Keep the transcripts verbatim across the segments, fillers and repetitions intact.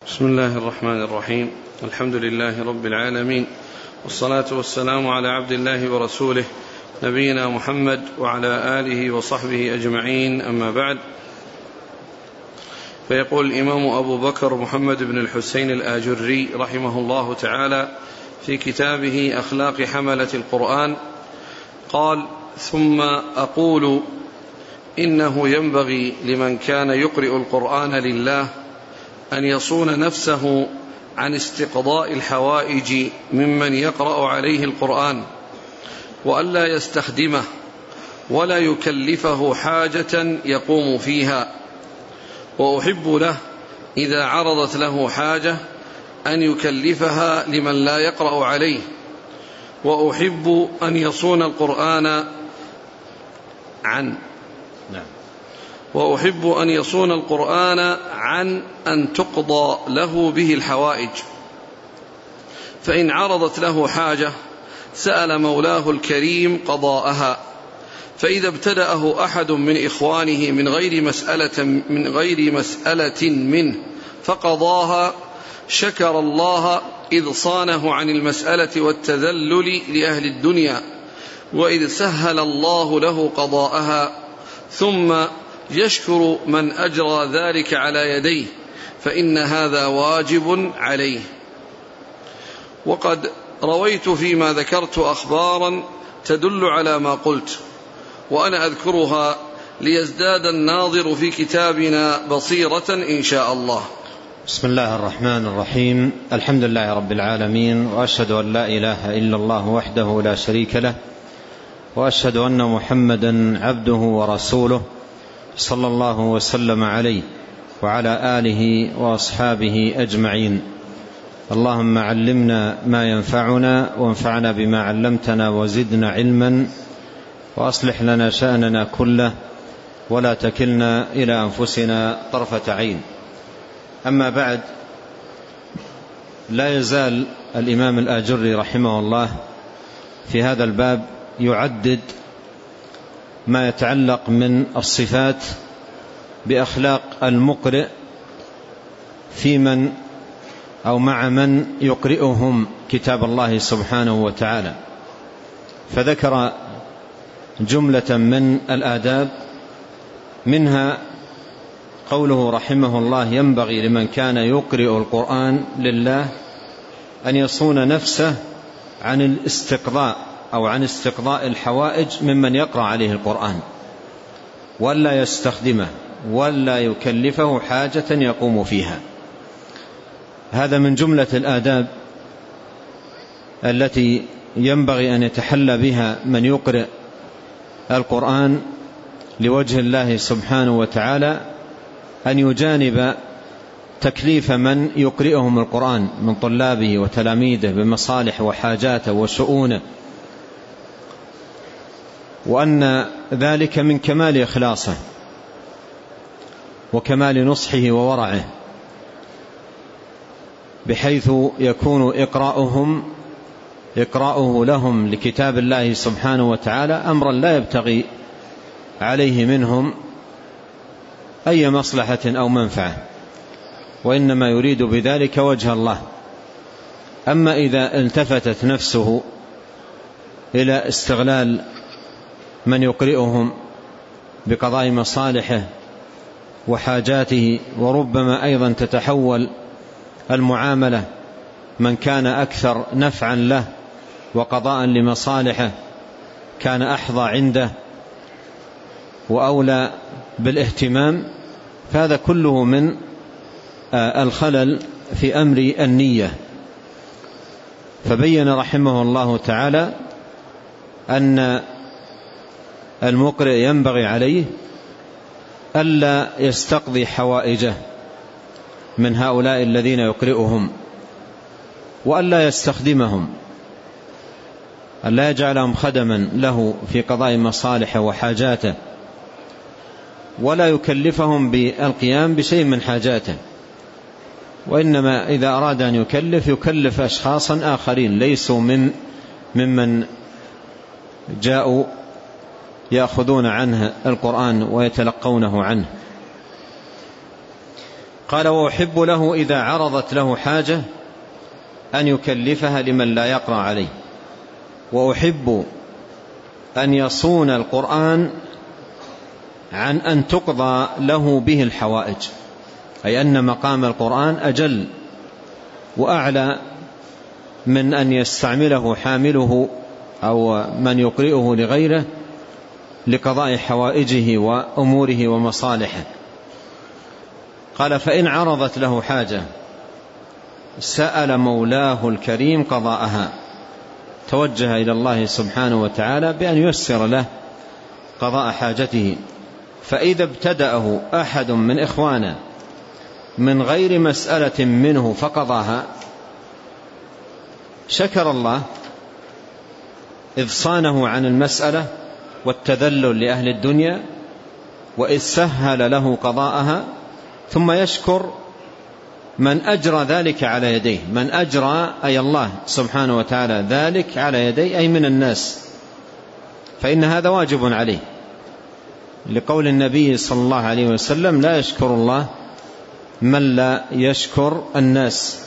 بسم الله الرحمن الرحيم. الحمد لله رب العالمين، والصلاة والسلام على عبد الله ورسوله نبينا محمد وعلى آله وصحبه أجمعين، أما بعد. فيقول الإمام أبو بكر محمد بن الحسين الآجري رحمه الله تعالى في كتابه أخلاق حملة القرآن قال: ثم أقول إنه ينبغي لمن كان يقرئ القرآن لله أن يصون نفسه عن استقضاء الحوائج ممن يقرأ عليه القرآن، وألا يستخدمه ولا يكلفه حاجة يقوم فيها. وأحب له إذا عرضت له حاجة أن يكلفها لمن لا يقرأ عليه. وأحب أن يصون القرآن عن نعم وأحب أن يصون القرآن عن أن تقضى له به الحوائج، فإن عرضت له حاجة سأل مولاه الكريم قضاءها. فإذا ابتدأه أحد من إخوانه من غير مسألة من غير مسألة منه فقضاها شكر الله إذ صانه عن المسألة والتذلل لأهل الدنيا، وإذ سهل الله له قضاءها، ثم يشكر من أجرى ذلك على يديه، فإن هذا واجب عليه. وقد رويت فيما ذكرت أخبارا تدل على ما قلت، وأنا أذكرها ليزداد الناظر في كتابنا بصيرة إن شاء الله. بسم الله الرحمن الرحيم. الحمد لله رب العالمين، وأشهد أن لا إله إلا الله وحده لا شريك له، وأشهد أن محمدا عبده ورسوله صلى الله وسلم عليه وعلى آله وأصحابه أجمعين. اللهم علمنا ما ينفعنا، وانفعنا بما علمتنا، وزدنا علما، وأصلح لنا شأننا كله، ولا تكلنا إلى أنفسنا طرفة عين. أما بعد، لا يزال الإمام الآجري رحمه الله في هذا الباب يعدد ما يتعلق من الصفات بأخلاق المقرئ في من أو مع من يقرئهم كتاب الله سبحانه وتعالى، فذكر جملة من الآداب، منها قوله رحمه الله: ينبغي لمن كان يقرئ القرآن لله أن يصون نفسه عن الاستقضاء أو عن استقضاء الحوائج ممن يقرأ عليه القرآن، ولا يستخدمه ولا يكلفه حاجة يقوم فيها. هذا من جملة الآداب التي ينبغي أن يتحلى بها من يقرئ القرآن لوجه الله سبحانه وتعالى، أن يجانب تكليف من يقرئهم القرآن من طلابه وتلاميذه بمصالح وحاجاته وشؤونه، وأن ذلك من كمال إخلاصه وكمال نصحه وورعه، بحيث يكون إقراؤهم إقراؤه لهم لكتاب الله سبحانه وتعالى أمرا لا يبتغي عليه منهم أي مصلحة أو منفعة، وإنما يريد بذلك وجه الله. أما إذا التفتت نفسه إلى استغلال من يقرئهم بقضاء مصالحه وحاجاته، وربما أيضا تتحول المعاملة من كان أكثر نفعا له وقضاء لمصالحه كان أحظى عنده وأولى بالاهتمام، فهذا كله من الخلل في أمر النية. فبين رحمه الله تعالى أن المقرئ ينبغي عليه ألا يستقضي حوائجه من هؤلاء الذين يقرئهم، وألا يستخدمهم، ألا يجعلهم خدما له في قضاء مصالحه وحاجاته، ولا يكلفهم بالقيام بشيء من حاجاته، وإنما إذا أراد أن يكلف يكلف أشخاصا آخرين ليسوا من ممن جاءوا يأخذون عنه القرآن ويتلقونه عنه. قال: وأحب له إذا عرضت له حاجة أن يكلفها لمن لا يقرأ عليه، وأحب أن يصون القرآن عن أن تقضى له به الحوائج، أي أن مقام القرآن أجل وأعلى من أن يستعمله حامله أو من يقرئه لغيره لقضاء حوائجه وأموره ومصالحه. قال: فإن عرضت له حاجة سأل مولاه الكريم قضاءها، توجه إلى الله سبحانه وتعالى بأن ييسر له قضاء حاجته. فإذا ابتدأه أحد من إخوانه من غير مسألة منه فقضاها شكر الله إذ صانه عن المسألة والتذلل لأهل الدنيا، وإذ سهل له قضاءها، ثم يشكر من أجرى ذلك على يديه، من أجرى أي الله سبحانه وتعالى ذلك على يديه أي من الناس، فإن هذا واجب عليه، لقول النبي صلى الله عليه وسلم: لا يشكر الله من لا يشكر الناس.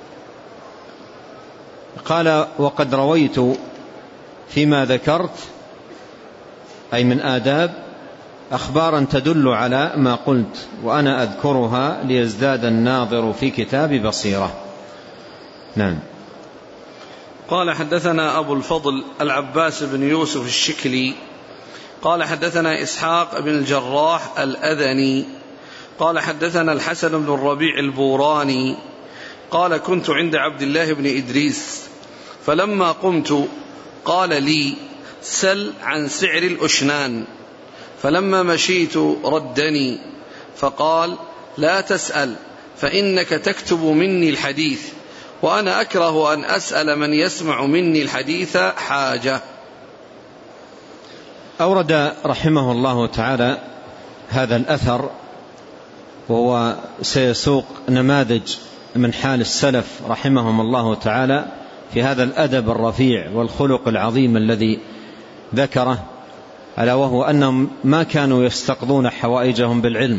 قال: وقد رويت فيما ذكرت أي من آداب أخبارا تدل على ما قلت، وأنا أذكرها ليزداد الناظر في كتاب بصيرة. نعم. قال: حدثنا أبو الفضل العباس بن يوسف الشكلي قال: حدثنا إسحاق بن الجراح الأذني قال: حدثنا الحسن بن الربيع البوراني قال: كنت عند عبد الله بن إدريس فلما قمت قال لي: سل عن سعر الأشنان، فلما مشيت ردني فقال: لا تسأل فإنك تكتب مني الحديث، وأنا أكره أن أسأل من يسمع مني الحديث حاجة. أورد رحمه الله تعالى هذا الأثر، وهو سيسوق نماذج من حال السلف رحمهم الله تعالى في هذا الأدب الرفيع والخلق العظيم الذي ذكره، ألا وهو أنهم ما كانوا يستقضون حوائجهم بالعلم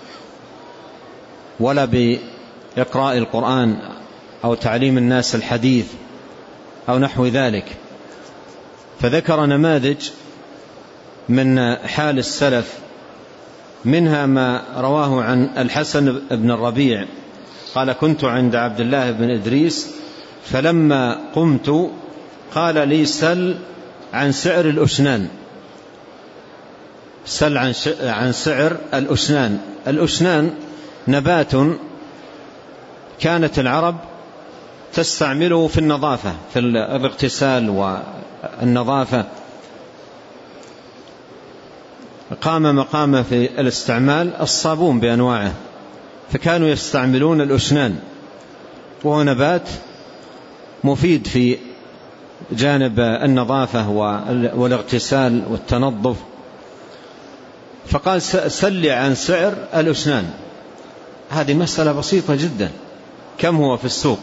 ولا بإقراء القرآن أو تعليم الناس الحديث أو نحو ذلك، فذكر نماذج من حال السلف، منها ما رواه عن الحسن بن الربيع قال: كنت عند عبد الله بن إدريس فلما قمت قال لي: سل عن سعر الأشنان. سل عن سعر الأشنان. الأشنان نبات كانت العرب تستعمله في النظافة، في الاغتسال والنظافة، قام مقامه في الاستعمال الصابون بأنواعه، فكانوا يستعملون الأشنان، وهو نبات مفيد في جانب النظافة والاغتسال والتنظف. فقال: سل عن سعر الأشنان. هذه مسألة بسيطة جدا، كم هو في السوق؟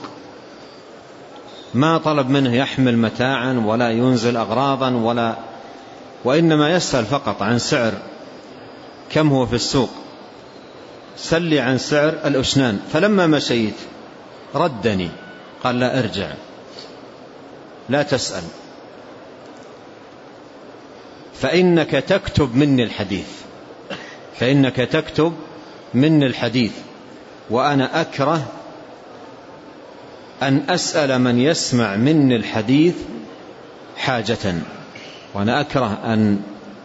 ما طلب منه يحمل متاعا ولا ينزل أغراضا ولا، وإنما يسأل فقط عن سعر كم هو في السوق. سل عن سعر الأشنان. فلما مشيت ردني، قال: لا ارجع، لا تسأل، فإنك تكتب مني الحديث، فإنك تكتب مني الحديث، وأنا أكره أن أسأل من يسمع مني الحديث حاجة، وأنا أكره أن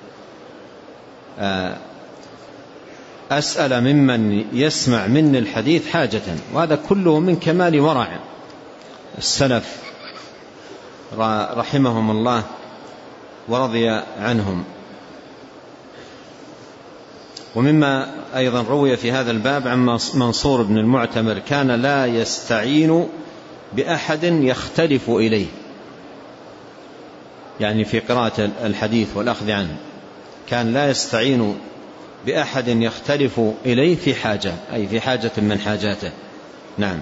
أسأل ممن يسمع مني الحديث حاجة. وهذا كله من كمال ورع السلف رحمهم الله ورضي عنهم. ومما أيضا روي في هذا الباب عن منصور بن المعتمر: كان لا يستعين بأحد يختلف إليه، يعني في قراءة الحديث والأخذ عنه، كان لا يستعين بأحد يختلف إليه في حاجة، أي في حاجة من حاجاته. نعم.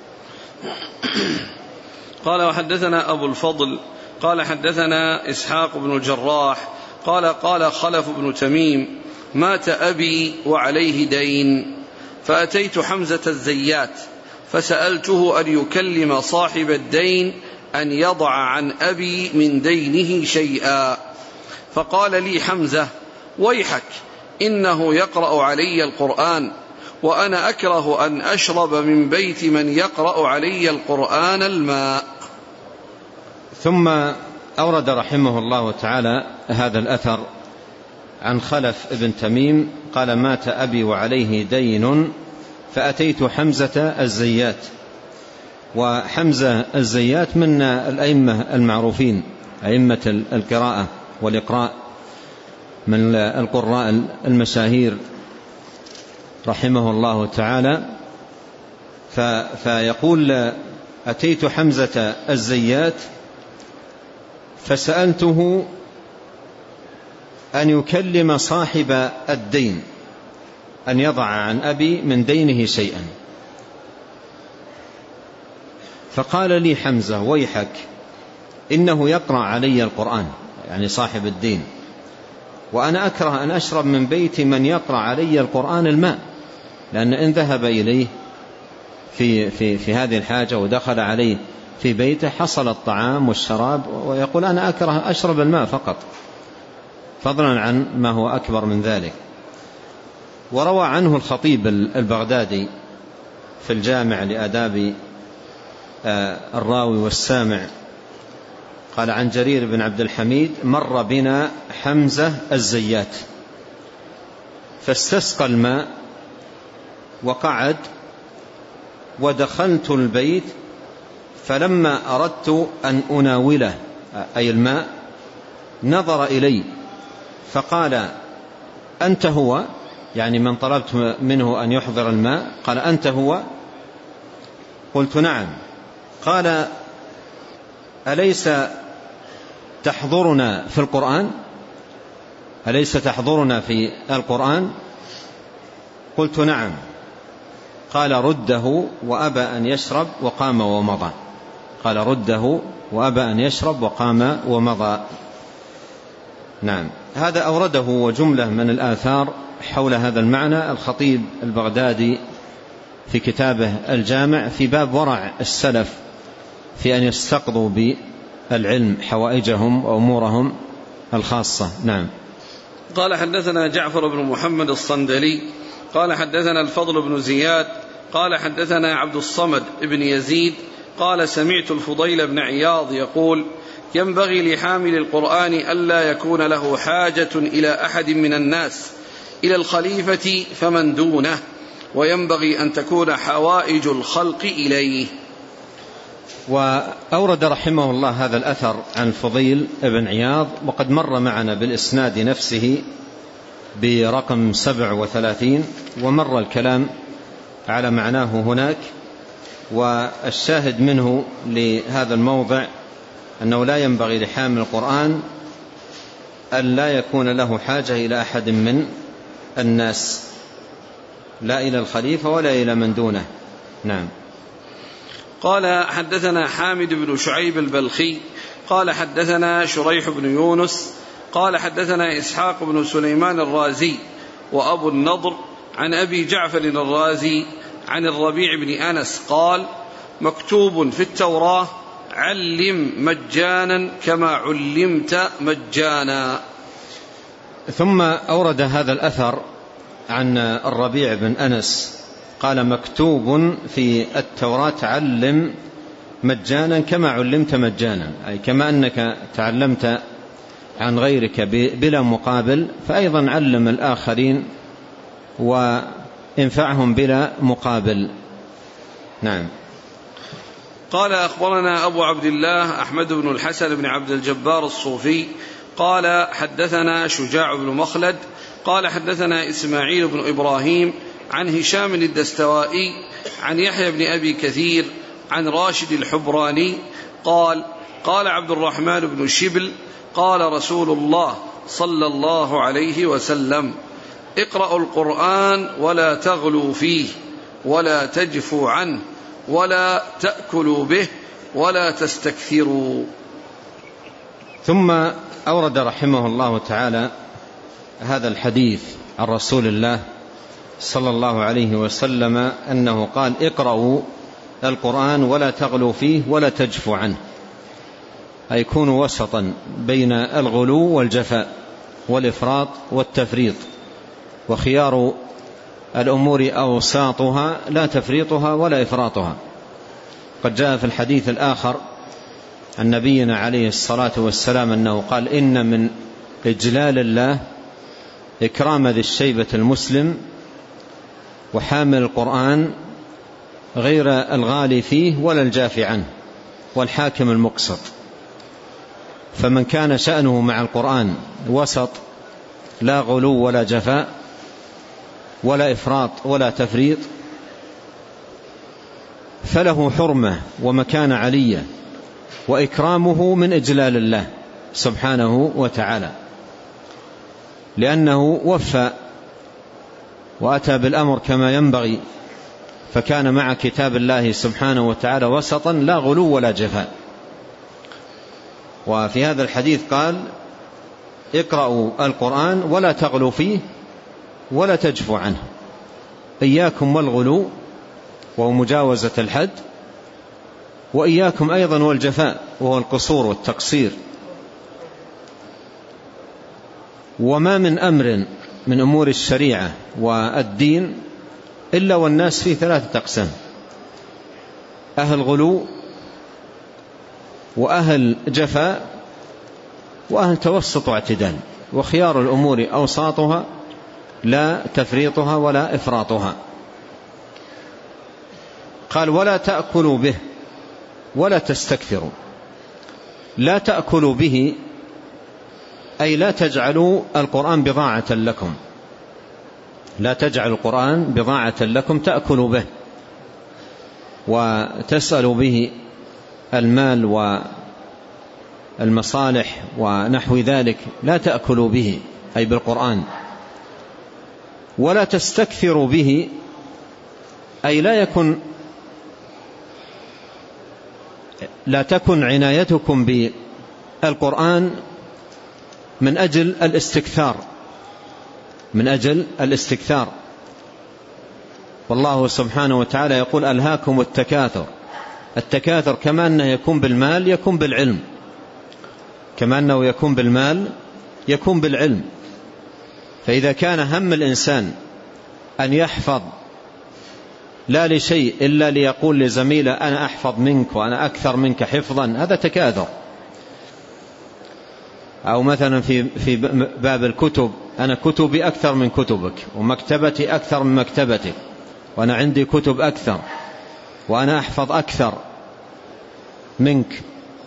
قال: وحدثنا أبو الفضل قال: حدثنا إسحاق بن الجراح قال: قال خلف بن تميم: مات أبي وعليه دين، فأتيت حمزة الزيات فسألته أن يكلم صاحب الدين أن يضع عن أبي من دينه شيئا، فقال لي حمزة: ويحك، إنه يقرأ علي القرآن، وأنا أكره أن أشرب من بيت من يقرأ علي القرآن الماء. ثم أورد رحمه الله تعالى هذا الأثر عن خلف ابن تميم قال: مات أبي وعليه دين فأتيت حمزة الزيات. وحمزة الزيات من الأئمة المعروفين، أئمة القراءة والإقراء، من القراء المشاهير رحمه الله تعالى. فيقول: أتيت حمزة الزيات فسألته أن يكلم صاحب الدين أن يضع عن أبي من دينه شيئا، فقال لي حمزة: ويحك، إنه يقرأ علي القرآن، يعني صاحب الدين، وأنا أكره أن أشرب من بيت من يقرأ علي القرآن الماء، لأن إن ذهب إليه في, في, في هذه الحاجة ودخل عليه في بيته حصل الطعام والشراب، ويقول: أنا أكره أشرب الماء فقط، فضلا عن ما هو أكبر من ذلك. وروى عنه الخطيب البغدادي في الجامع لآداب الراوي والسامع قال عن جرير بن عبد الحميد: مر بنا حمزة الزيات فاستسقى الماء وقعد، ودخلت البيت فلما أردت أن أناوله أي الماء نظر إلي فقال: أنت هو؟ يعني من طلبت منه أن يحضر الماء، قال: أنت هو؟ قلت: نعم. قال: أليس تحضرنا في القرآن؟ أليس تحضرنا في القرآن؟ قلت: نعم. قال: رده، وأبى أن يشرب وقام ومضى. قال: رده وأبى أن يشرب وقام ومضى. نعم. هذا أورده وجملة من الآثار حول هذا المعنى الخطيب البغدادي في كتابه الجامع في باب ورع السلف في أن يستقضوا بالعلم حوائجهم وأمورهم الخاصة. نعم. قال: حدثنا جعفر بن محمد الصندلي قال: حدثنا الفضل بن زياد قال: حدثنا عبد الصمد بن يزيد قال: سمعت الفضيل بن عياض يقول: ينبغي لحامل القرآن ألا يكون له حاجة إلى أحد من الناس إلى الخليفة فمن دونه، وينبغي أن تكون حوائج الخلق إليه. وأورد رحمه الله هذا الأثر عن الفضيل بن عياض، وقد مر معنا بالإسناد نفسه برقم سبع وثلاثين، ومر الكلام على معناه هناك. والشاهد منه لهذا الموضع أنه لا ينبغي لحامل القرآن أن لا يكون له حاجة إلى أحد من الناس، لا إلى الخليفة ولا إلى من دونه. نعم. قال: حدثنا حامد بن شعيب البلخي قال: حدثنا شريح بن يونس قال: حدثنا إسحاق بن سليمان الرازي وأبو النضر عن أبي جعفر الرازي عن الربيع بن أنس قال: مكتوب في التوراة: علم مجانا كما علمت مجانا. ثم أورد هذا الأثر عن الربيع بن أنس قال: مكتوب في التوراة: علم مجانا كما علمت مجانا، أي كما أنك تعلمت عن غيرك بلا مقابل، فأيضا علم الآخرين وانفعهم بلا مقابل. نعم. قال: أخبرنا أبو عبد الله أحمد بن الحسن بن عبد الجبار الصوفي قال: حدثنا شجاع بن مخلد قال: حدثنا إسماعيل بن إبراهيم عن هشام الدستوائي عن يحيى بن أبي كثير عن راشد الحبراني قال: قال عبد الرحمن بن شبل: قال رسول الله صلى الله عليه وسلم: اقرأوا القرآن ولا تغلوا فيه ولا تجفوا عنه ولا تأكلوا به ولا تستكثروا. ثم أورد رحمه الله تعالى هذا الحديث عن رسول الله صلى الله عليه وسلم أنه قال: اقرأوا القرآن ولا تغلوا فيه ولا تجفوا عنه، أي كونوا وسطا بين الغلو والجفاء والإفراط والتفريط، وخيار الأمور أوساطها لا تفريطها ولا إفراطها. قد جاء في الحديث الآخر عن نبينا عليه الصلاة والسلام أنه قال: إن من إجلال الله إكرام ذي الشيبة المسلم وحامل القرآن غير الغالي فيه ولا الجافي عنه والحاكم المقسط. فمن كان شأنه مع القرآن وسط، لا غلو ولا جفاء ولا إفراط ولا تفريط، فله حرمة ومكانة علية، وإكرامه من إجلال الله سبحانه وتعالى، لأنه وفى وأتى بالأمر كما ينبغي، فكان مع كتاب الله سبحانه وتعالى وسطا لا غلو ولا جفاء. وفي هذا الحديث قال: اقرأوا القرآن ولا تغلوا فيه ولا تجفوا عنه. إياكم والغلو وهو مجاوزة الحد، وإياكم أيضا والجفاء وهو القصور والتقصير. وما من أمر من أمور الشريعة والدين إلا والناس فيه ثلاثة أقسام: أهل غلو، وأهل جفاء، وأهل توسط واعتدال، وخيار الأمور أوساطها لا تفريطها ولا إفراطها. قال: ولا تأكلوا به ولا تستكثروا. لا تأكلوا به أي لا تجعلوا القرآن بضاعة لكم، لا تجعل القرآن بضاعة لكم تأكلوا به وتسألوا به المال والمصالح ونحو ذلك، لا تأكلوا به أي بالقرآن. ولا تستكثروا به أي لا يكن لا تكن عنايتكم بالقرآن من أجل الاستكثار من أجل الاستكثار والله سبحانه وتعالى يقول: ألهاكم التكاثر. التكاثر كما أنه يكون بالمال يكون بالعلم، كما أنه يكون بالمال يكون بالعلم. فإذا كان هم الإنسان أن يحفظ لا لشيء إلا ليقول لزميله: أنا أحفظ منك وأنا أكثر منك حفظا، هذا تكاثر. أو مثلا في في باب الكتب: أنا كتبي أكثر من كتبك، ومكتبتي أكثر من مكتبتك، وأنا عندي كتب أكثر، وأنا أحفظ أكثر منك،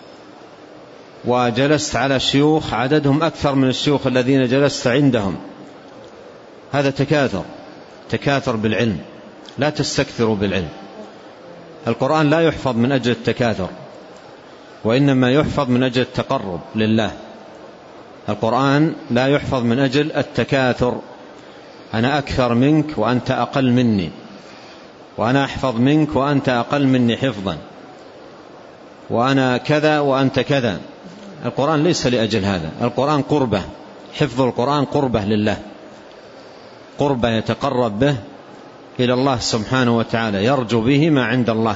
وجلست على شيوخ عددهم أكثر من الشيوخ الذين جلست عندهم. هذا تكاثر، تكاثر بالعلم. لا تستكثروا بالعلم. القرآن لا يحفظ من أجل التكاثر، وإنما يحفظ من أجل التقرب لله. القرآن لا يحفظ من أجل التكاثر: أنا أكثر منك وأنت أقل مني، وأنا أحفظ منك وأنت أقل مني حفظا، وأنا كذا وأنت كذا. القرآن ليس لأجل هذا. القرآن قربة، حفظ القرآن قربة لله، قربة يتقرب به إلى الله سبحانه وتعالى، يرجو به ما عند الله.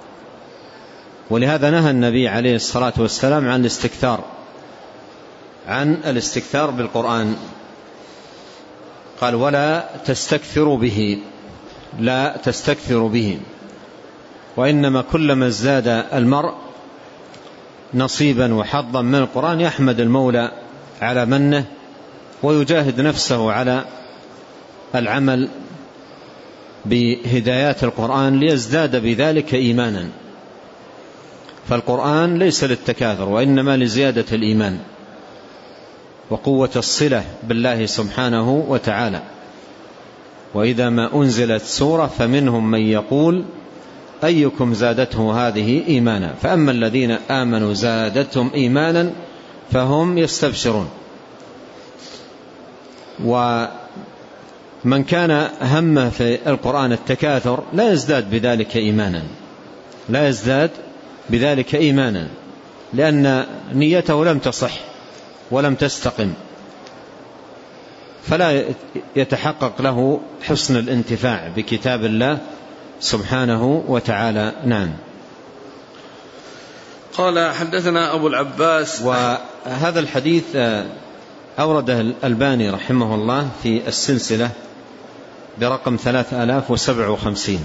ولهذا نهى النبي عليه الصلاة والسلام عن الاستكثار عن الاستكثار بالقرآن. قال: ولا تستكثروا به، لا تستكثروا به. وإنما كلما ازداد المرء نصيبا وحظا من القرآن يحمد المولى على منه، ويجاهد نفسه على العمل بهدايات القرآن ليزداد بذلك إيمانا. فالقرآن ليس للتكاثر، وإنما لزيادة الإيمان وقوة الصلة بالله سبحانه وتعالى. وإذا ما أنزلت سورة فمنهم من يقول: أيكم زادته هذه إيمانا. فأما الذين آمنوا زادتهم إيمانا فهم يستبشرون. ومن كان همه في القرآن التكاثر لا يزداد بذلك إيمانا، لا يزداد بذلك إيمانا، لأن نيته لم تصح ولم تستقم. فلا يتحقق له حسن الانتفاع بكتاب الله سبحانه وتعالى. نعم. قال حدثنا أبو العباس. وهذا الحديث أورده الألباني رحمه الله في السلسلة برقم ثلاثة آلاف وسبعة وخمسين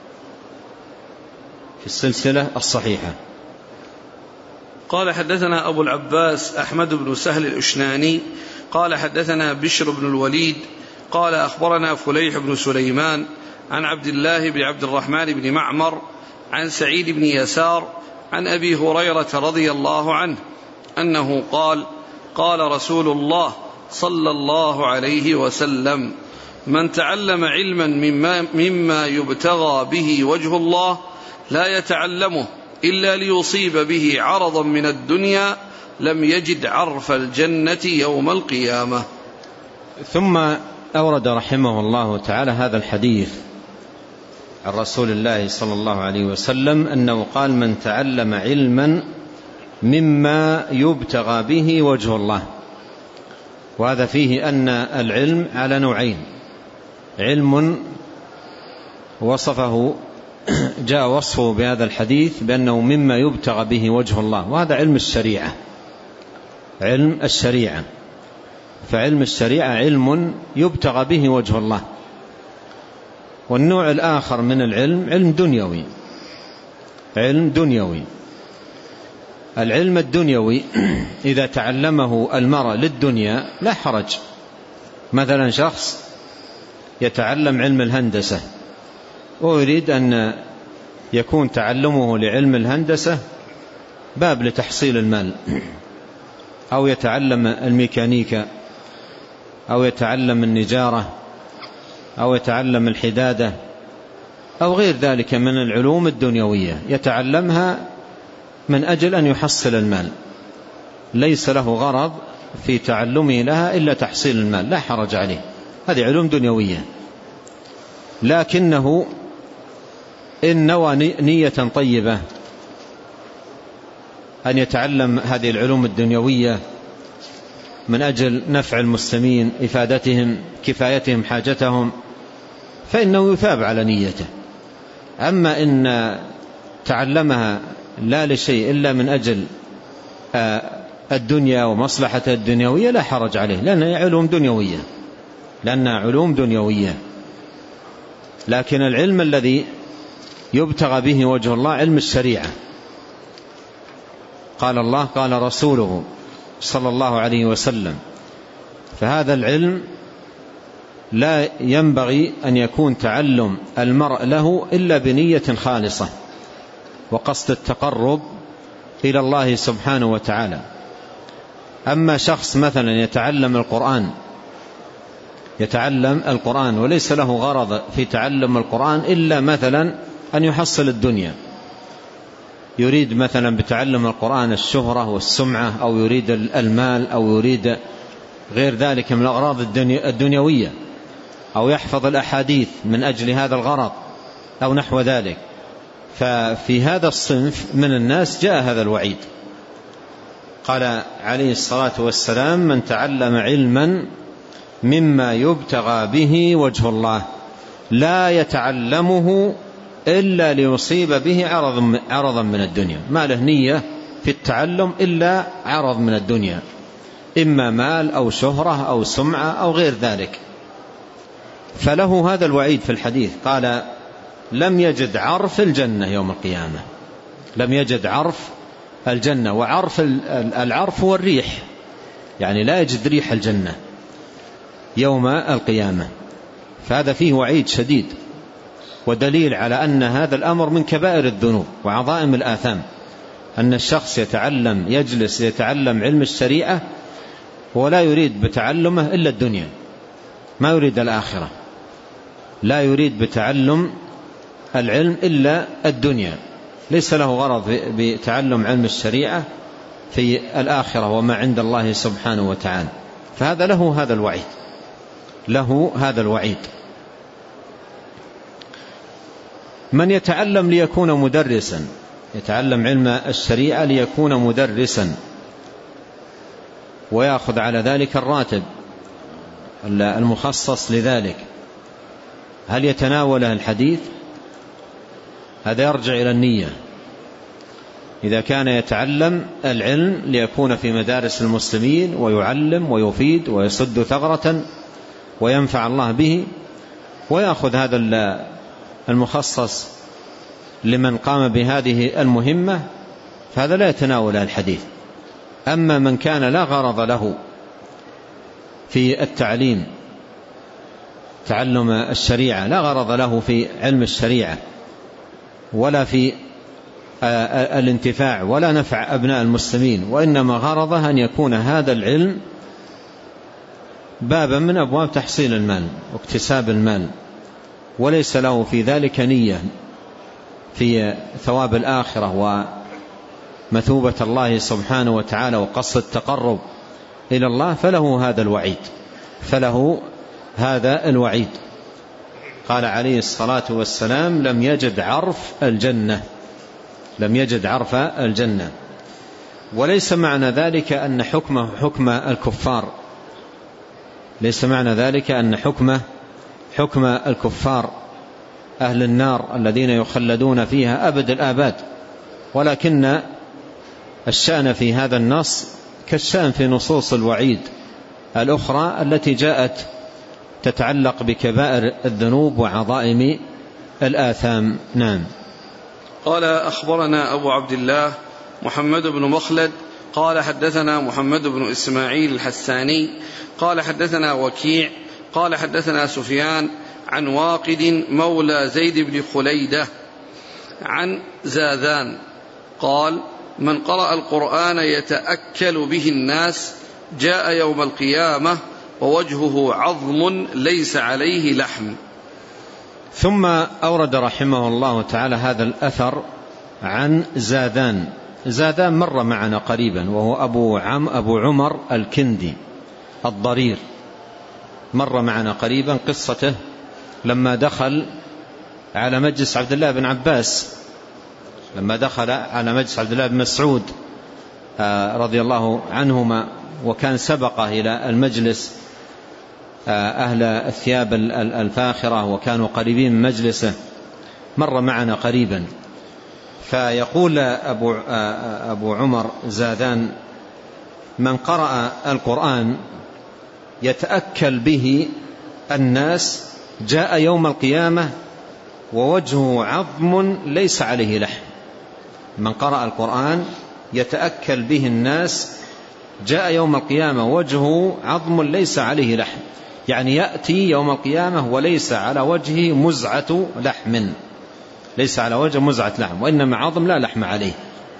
في السلسلة الصحيحة. قال حدثنا أبو العباس أحمد بن سهل الأشناني قال حدثنا بشر بن الوليد قال أخبرنا فليح بن سليمان عن عبد الله بن عبد الرحمن بن معمر عن سعيد بن يسار عن أبي هريرة رضي الله عنه أنه قال قال رسول الله صلى الله عليه وسلم من تعلم علما مما, مما يبتغى به وجه الله لا يتعلمه إلا ليصيب به عرضا من الدنيا لم يجد عرف الجنة يوم القيامة. ثم أورد رحمه الله تعالى هذا الحديث عن رسول الله صلى الله عليه وسلم أنه قال من تعلم علما مما يبتغى به وجه الله. وهذا فيه أن العلم على نوعين: علم وصفه جاء وصفه بهذا الحديث بأنه مما يبتغى به وجه الله، وهذا علم الشريعة، علم الشريعة. فعلم الشريعة علم يبتغى به وجه الله. والنوع الآخر من العلم علم دنيوي، علم دنيوي. العلم الدنيوي إذا تعلمه المرء للدنيا لا حرج. مثلا شخص يتعلم علم الهندسة ويريد أن يكون تعلمه لعلم الهندسة باب لتحصيل المال، أو يتعلم الميكانيكا، أو يتعلم النجارة، أو يتعلم الحدادة، أو غير ذلك من العلوم الدنيوية، يتعلمها من أجل أن يحصل المال، ليس له غرض في تعلمه لها إلا تحصيل المال، لا حرج عليه، هذه علوم دنيوية. لكنه إن نوى نية طيبة أن يتعلم هذه العلوم الدنيوية من أجل نفع المسلمين، إفادتهم، كفايتهم حاجتهم، فإنه يثاب على نيته. أما إن تعلمها لا لشيء إلا من أجل الدنيا ومصلحة الدنيوية لا حرج عليه، لأنها علوم دنيوية، لأنها علوم دنيوية. لكن العلم الذي يبتغى به وجه الله علم الشريعة. قال الله قال رسوله صلى الله عليه وسلم، فهذا العلم لا ينبغي أن يكون تعلم المرء له إلا بنية خالصة وقصد التقرب إلى الله سبحانه وتعالى. أما شخص مثلا يتعلم القرآن يتعلم القرآن وليس له غرض في تعلم القرآن إلا مثلا أن يحصل الدنيا، يريد مثلا بتعلم القرآن الشهرة والسمعة، أو يريد المال، أو يريد غير ذلك من الأغراض الدنيوية، أو يحفظ الأحاديث من أجل هذا الغرض أو نحو ذلك، ففي هذا الصنف من الناس جاء هذا الوعيد. قال عليه الصلاة والسلام من تعلم علما مما يبتغى به وجه الله لا يتعلمه إلا ليصيب به عرض عرضا من الدنيا، ما له نية في التعلم إلا عرض من الدنيا، إما مال أو شهرة أو سمعة أو غير ذلك، فله هذا الوعيد في الحديث. قال لم يجد عرف الجنة يوم القيامة، لم يجد عرف الجنة. وعرف العرف هو الريح، يعني لا يجد ريح الجنة يوم القيامة. فهذا فيه وعيد شديد، ودليل على أن هذا الأمر من كبائر الذنوب وعظائم الآثام، أن الشخص يتعلم يجلس يتعلم علم الشريعة ولا يريد بتعلمه إلا الدنيا، ما يريد الآخرة، لا يريد بتعلم العلم إلا الدنيا، ليس له غرض بتعلم علم الشريعة في الآخرة وما عند الله سبحانه وتعالى. فهذا له هذا الوعيد، له هذا الوعيد. من يتعلم ليكون مدرسا، يتعلم علم الشريعة ليكون مدرسا ويأخذ على ذلك الراتب، المخصص لذلك هل يتناوله الحديث؟ هذا يرجع إلى النية. إذا كان يتعلم العلم ليكون في مدارس المسلمين ويعلم ويفيد ويسد ثغرة وينفع الله به، ويأخذ هذا المخصص لمن قام بهذه المهمة، فهذا لا يتناول الحديث. أما من كان لا غرض له في التعليم، تعلم الشريعة، لا غرض له في علم الشريعة ولا في الانتفاع ولا نفع أبناء المسلمين، وإنما غرضه أن يكون هذا العلم بابا من أبواب تحصيل المال واكتساب المال، وليس له في ذلك نية في ثواب الآخرة ومثوبة الله سبحانه وتعالى وقصد التقرب إلى الله، فله هذا الوعيد فله هذا الوعيد. قال عليه الصلاة والسلام: لم يجد عرف الجنة لم يجد عرف الجنة. وليس معنى ذلك أن حكمه حكم الكفار ليس معنى ذلك أن حكمه حكم الكفار أهل النار الذين يخلدون فيها أبد الآباد، ولكن الشأن في هذا النص كالشأن في نصوص الوعيد الأخرى التي جاءت تتعلق بكبائر الذنوب وعظائم الآثام. نعم. قال: أخبرنا أبو عبد الله محمد بن مخلد قال حدثنا محمد بن إسماعيل الحساني قال حدثنا وكيع قال حدثنا سفيان عن واقد مولى زيد بن خليدة عن زاذان قال: من قرأ القرآن يتأكل به الناس جاء يوم القيامة ووجهه عظم ليس عليه لحم. ثم أورد رحمه الله تعالى هذا الأثر عن زاذان. زاذان مر معنا قريبا، وهو أبو, عم أبو عمر الكندي الضرير، مر معنا قريبا قصته لما دخل على مجلس عبد الله بن عباس لما دخل على مجلس عبد الله بن مسعود رضي الله عنهما، وكان سبقه إلى المجلس أهل الثياب الفاخرة وكانوا قريبين من مجلسه، مر معنا قريبا. فيقول أبو, أبو عمر زاذان: من قرأ القرآن يتأكل به الناس جاء يوم القيامة ووجهه عظم ليس عليه لحم. من قرأ القرآن يتأكل به الناس جاء يوم القيامة وجهه عظم ليس عليه لحم، يعني يأتي يوم القيامة وليس على وجهه مزعة لحم ليس على وجه مزعة لحم، وإنما عظم لا لحم عليه.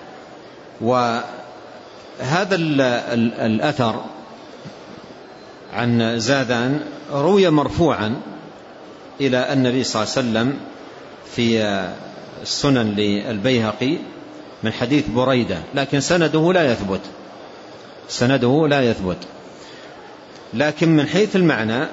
وهذا الأثر عن زاذان روي مرفوعا إلى النبي صلى الله عليه وسلم في السنن للبيهقي من حديث بريدة، لكن سنده لا يثبت سنده لا يثبت لكن من حيث المعنى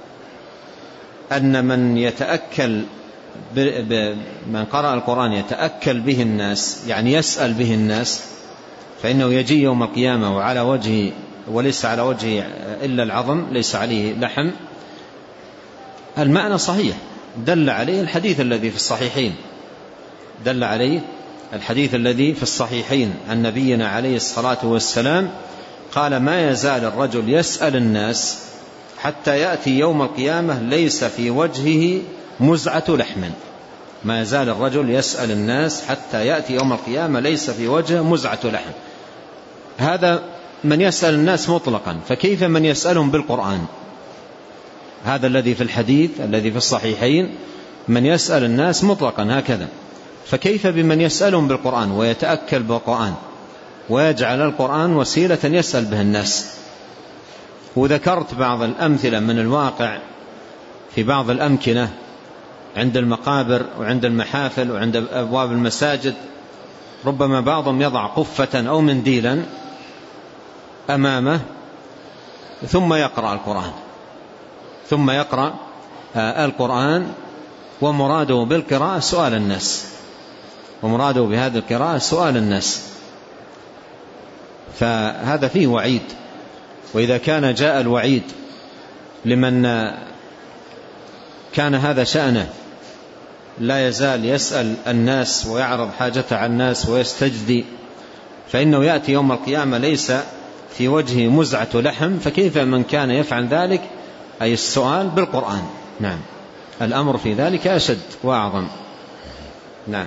أن من يتأكل من قرأ القرآن يتأكل به الناس، يعني يسأل به الناس، فإنه يجي يوم القيامة وعلى وجهه وليس على وجهه إلا العظم ليس عليه لحم. المعنى صحيح، دل عليه الحديث الذي في الصحيحين دل عليه الحديث الذي في الصحيحين عن نبينا عليه الصلاة والسلام قال: ما يزال الرجل يسأل الناس حتى يأتي يوم القيامة ليس في وجهه مزعة لحم. ما يزال الرجل يسأل الناس حتى يأتي يوم القيامة ليس في وجهه مزعة لحم. هذا من يسأل الناس مطلقا، فكيف من يسألهم بالقرآن؟ هذا الذي في الحديث الذي في الصحيحين من يسأل الناس مطلقا هكذا، فكيف بمن يسألهم بالقرآن ويتأكل بالقرآن ويجعل القرآن وسيلة يسأل به الناس؟ وذكرت بعض الأمثلة من الواقع في بعض الأمكنة عند المقابر وعند المحافل وعند أبواب المساجد، ربما بعضهم يضع قفة أو منديلا أمامه ثم يقرأ القرآن ثم يقرأ القرآن ومراده بالقراءة سؤال الناس ومراده بهذه القراءة سؤال الناس، فهذا فيه وعيد. وإذا كان جاء الوعيد لمن كان هذا شأنه، لا يزال يسأل الناس ويعرض حاجته على الناس ويستجدي، فإنه يأتي يوم القيامة ليس في وجهه مزعة لحم، فكيف من كان يفعل ذلك، أي السؤال بالقرآن؟ نعم، الأمر في ذلك أشد وأعظم. نعم.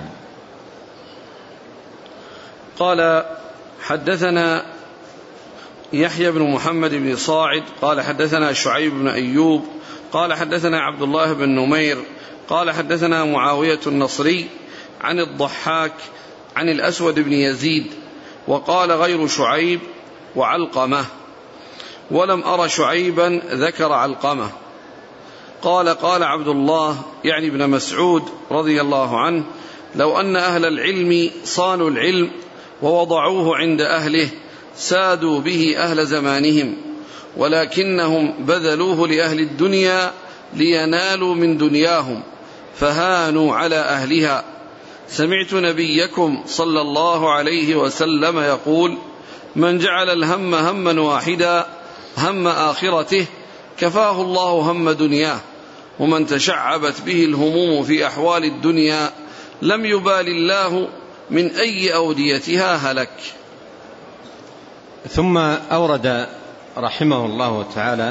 قال حدثنا يحيى بن محمد بن صاعد قال حدثنا شعيب بن أيوب قال حدثنا عبد الله بن نمير قال حدثنا معاوية النصري عن الضحاك عن الأسود بن يزيد، وقال غير شعيب وعلقمة، ولم أر شعيبا ذكر علقمة. قال قال عبد الله يعني ابن مسعود رضي الله عنه: لو أن أهل العلم صانوا العلم ووضعوه عند أهله سادوا به أهل زمانهم، ولكنهم بذلوه لأهل الدنيا لينالوا من دنياهم فهانوا على أهلها. سمعت نبيكم صلى الله عليه وسلم يقول: من جعل الهم هما واحدا هم آخرته كفاه الله هم دنياه، ومن تشعبت به الهموم في أحوال الدنيا لم يبال الله من أي أوديتها هلك. ثم أورد رحمه الله تعالى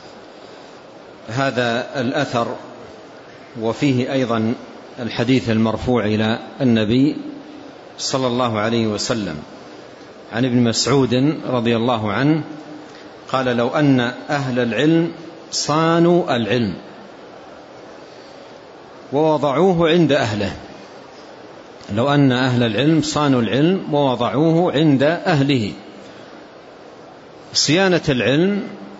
هذا الأثر، وفيه أيضا الحديث المرفوع إلى النبي صلى الله عليه وسلم عن ابن مسعود رضي الله عنه قال: لو أن أهل العلم صانوا العلم ووضعوه عند أهله، لو أن أهل العلم صانوا العلم ووضعوه عند أهله. صيانة العلم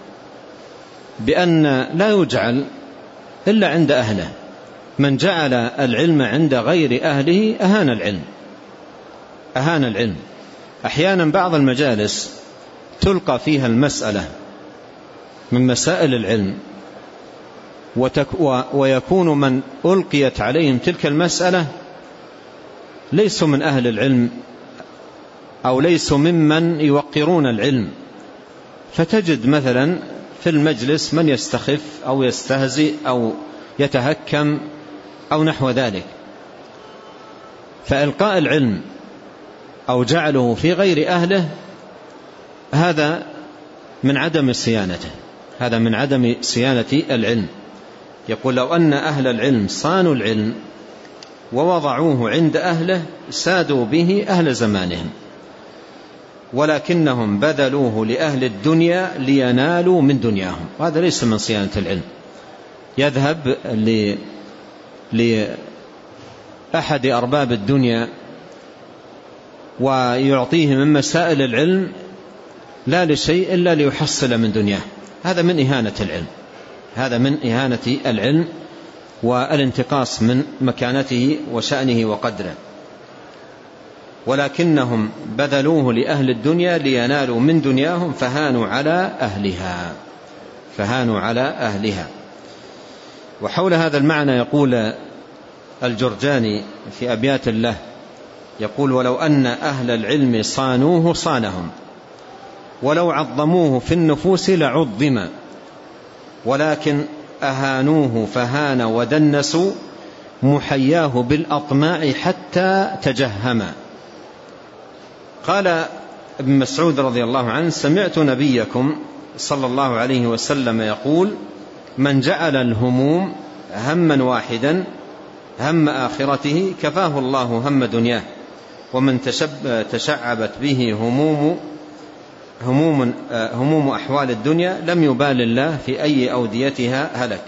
بأن لا يجعل إلا عند أهله، من جعل العلم عند غير أهله أهان العلم، أهان العلم. أحيانا بعض المجالس تلقى فيها المسألة من مسائل العلم، ويكون من ألقيت عليهم تلك المسألة ليسوا من أهل العلم أو ليسوا ممن يوقرون العلم، فتجد مثلا في المجلس من يستخف أو يستهزئ أو يتهكم أو نحو ذلك. فإلقاء العلم أو جعله في غير أهله هذا من عدم صيانته، هذا من عدم صيانة العلم. يقول: لو أن أهل العلم صانوا العلم ووضعوه عند أهله سادوا به أهل زمانهم، ولكنهم بذلوه لأهل الدنيا لينالوا من دنياهم. وهذا ليس من صيانة العلم. يذهب لأحد أرباب الدنيا ويعطيه من مسائل العلم لا لشيء إلا ليحصل من دنياه، هذا من إهانة العلم، هذا من إهانة العلم والانتقاص من مكانته وشأنه وقدره. ولكنهم بذلوه لأهل الدنيا لينالوا من دنياهم فهانوا على أهلها، فهانوا على أهلها. وحول هذا المعنى يقول الجرجاني في أبيات له، يقول: ولو أن أهل العلم صانوه صانهم، ولو عظموه في النفوس لعظم، ولكن أهانوه فهان ودنسوا محياه بالأطماع حتى تجهم. قال ابن مسعود رضي الله عنه: سمعت نبيكم صلى الله عليه وسلم يقول: من جعل الهموم هما واحدا هم آخرته كفاه الله هم دنياه، ومن تشعبت به هموم هموم, هموم أحوال الدنيا لم يبال الله في أي أوديتها هلك.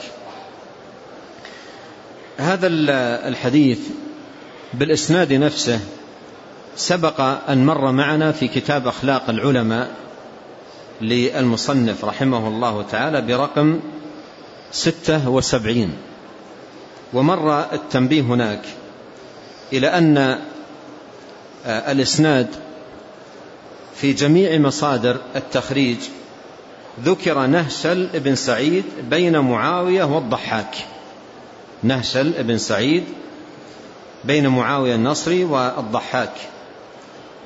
هذا الحديث بالإسناد نفسه سبق أن مر معنا في كتاب أخلاق العلماء للمصنف رحمه الله تعالى برقم ستة وسبعين، ومر التنبيه هناك إلى أن الإسناد في جميع مصادر التخريج ذكر نهشل بن سعيد بين معاوية والضحاك، نهشل بن سعيد بين معاوية النصري والضحاك،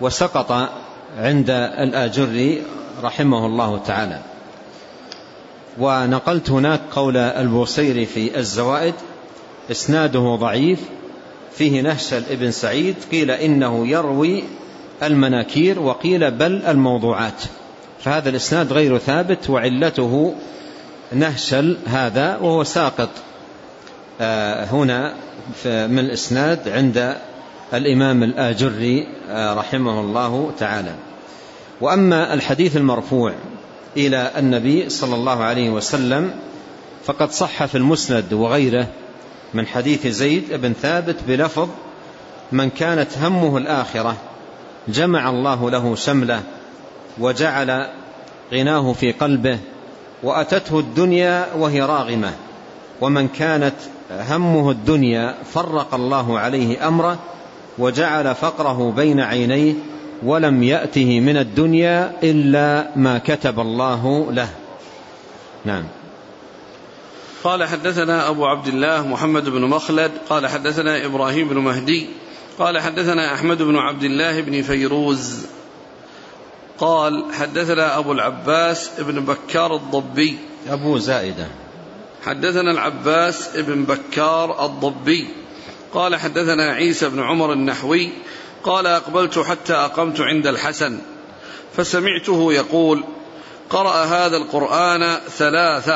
وسقط عند الآجري رحمه الله تعالى. ونقلت هناك قول البوصيري في الزوائد: إسناده ضعيف، فيه نهشل ابن سعيد، قيل إنه يروي المناكير، وقيل بل الموضوعات. فهذا الإسناد غير ثابت، وعلته نهشل هذا، وهو ساقط هنا من الإسناد عند الإمام الآجري رحمه الله تعالى. وأما الحديث المرفوع إلى النبي صلى الله عليه وسلم فقد صح في المسند وغيره من حديث زيد بن ثابت بلفظ: من كانت همه الآخرة جمع الله له شمله وجعل غناه في قلبه وأتته الدنيا وهي راغمة، ومن كانت همه الدنيا فرق الله عليه أمره وجعل فقره بين عينيه ولم يأته من الدنيا إلا ما كتب الله له. نعم. قال: حدثنا أبو عبد الله محمد بن مخلد قال حدثنا إبراهيم بن مهدي قال حدثنا أحمد بن عبد الله بن فيروز قال حدثنا أبو العباس ابن بكار الضبي أبو زائدة حدثنا العباس ابن بكار الضبي قال حدثنا عيسى بن عمر النحوي قال: أقبلت حتى أقمت عند الحسن فسمعته يقول: قرأ هذا القرآن ثلاثة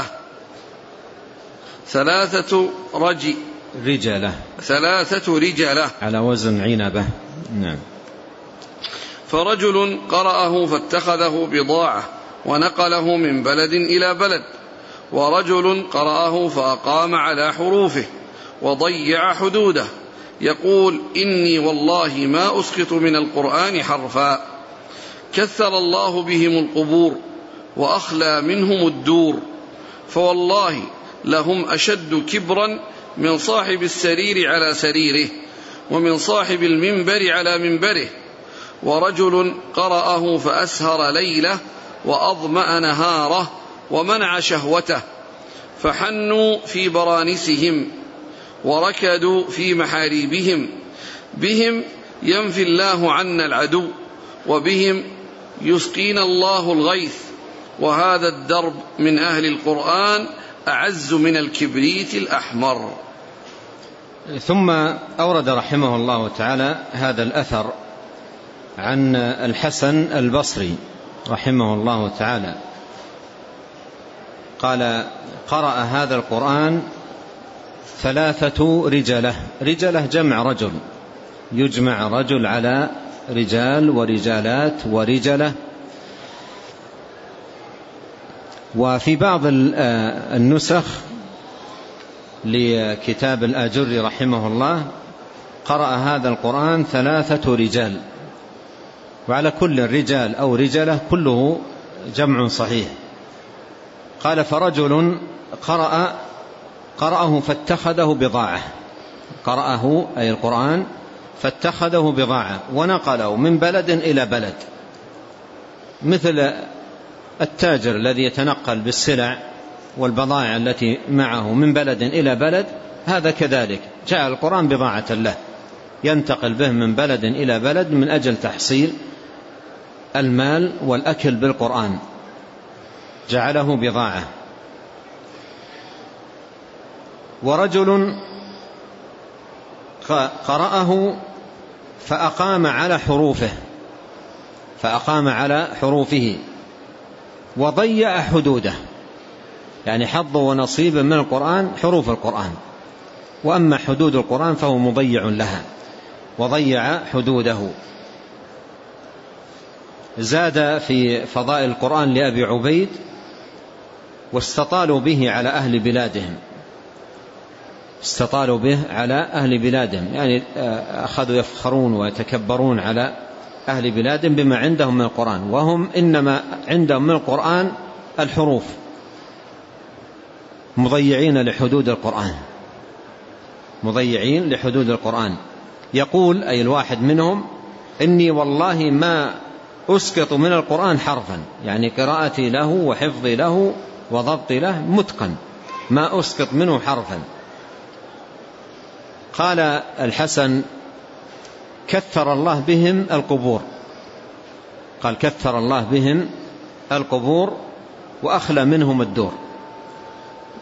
ثلاثة رجي رجالة ثلاثة رجالة على وزن عنبة. نعم. فرجل قرأه فاتخذه بضاعة ونقله من بلد إلى بلد، ورجل قرأه فأقام على حروفه وضيع حدوده، يقول: إني والله ما أسقط من القرآن حرفا، كثر الله بهم القبور وأخلى منهم الدور، فوالله لهم أشد كبرا من صاحب السرير على سريره ومن صاحب المنبر على منبره. ورجل قرأه فأسهر ليلة وأظمأ نهاره ومنع شهوته، فحنوا في برانسهم وركدوا في محاريبهم، بهم ينفي الله عنا العدو وبهم يسقينا الله الغيث، وهذا الدرب من أهل القرآن أعز من الكبريت الأحمر. ثم أورد رحمه الله تعالى هذا الأثر عن الحسن البصري رحمه الله تعالى قال: قرأ هذا القرآن ثلاثة رجالة. رجالة جمع رجل، يجمع رجل على رجال ورجالات ورجلة. وفي بعض النسخ لكتاب الآجري رحمه الله قرأ هذا القرآن ثلاثة رجال، وعلى كل رجال أو رجلة كله جمع صحيح. قال: فرجل قرأ قرأه فاتخذه بضاعة، قرأه أي القرآن فاتخذه بضاعة ونقله من بلد إلى بلد، مثل التاجر الذي يتنقل بالسلع والبضائع التي معه من بلد إلى بلد، هذا كذلك جاء القرآن بضاعة له ينتقل به من بلد إلى بلد من أجل تحصيل المال والأكل بالقرآن، جعله بضاعة. ورجل قرأه فأقام على حروفه فأقام على حروفه وضيع حدوده، يعني حظ ونصيب من القرآن حروف القرآن، وأما حدود القرآن فهو مضيع لها، وضيع حدوده. زاد في فضائل القرآن لأبي عبيد: واستطالوا به على أهل بلادهم، استطالوا به على أهل بلادهم، يعني أخذوا يفخرون ويتكبرون على أهل بلادهم بما عندهم من القرآن، وهم إنما عندهم من القرآن الحروف، مضيعين لحدود القرآن مضيعين لحدود القرآن. يقول أي الواحد منهم: إني والله ما أسقط من القرآن حرفا، يعني قراءتي له وحفظي له وضبطي له متقن، ما أسقط منه حرفا. قال الحسن: كثر الله بهم القبور، قال كثر الله بهم القبور وأخلى منهم الدور،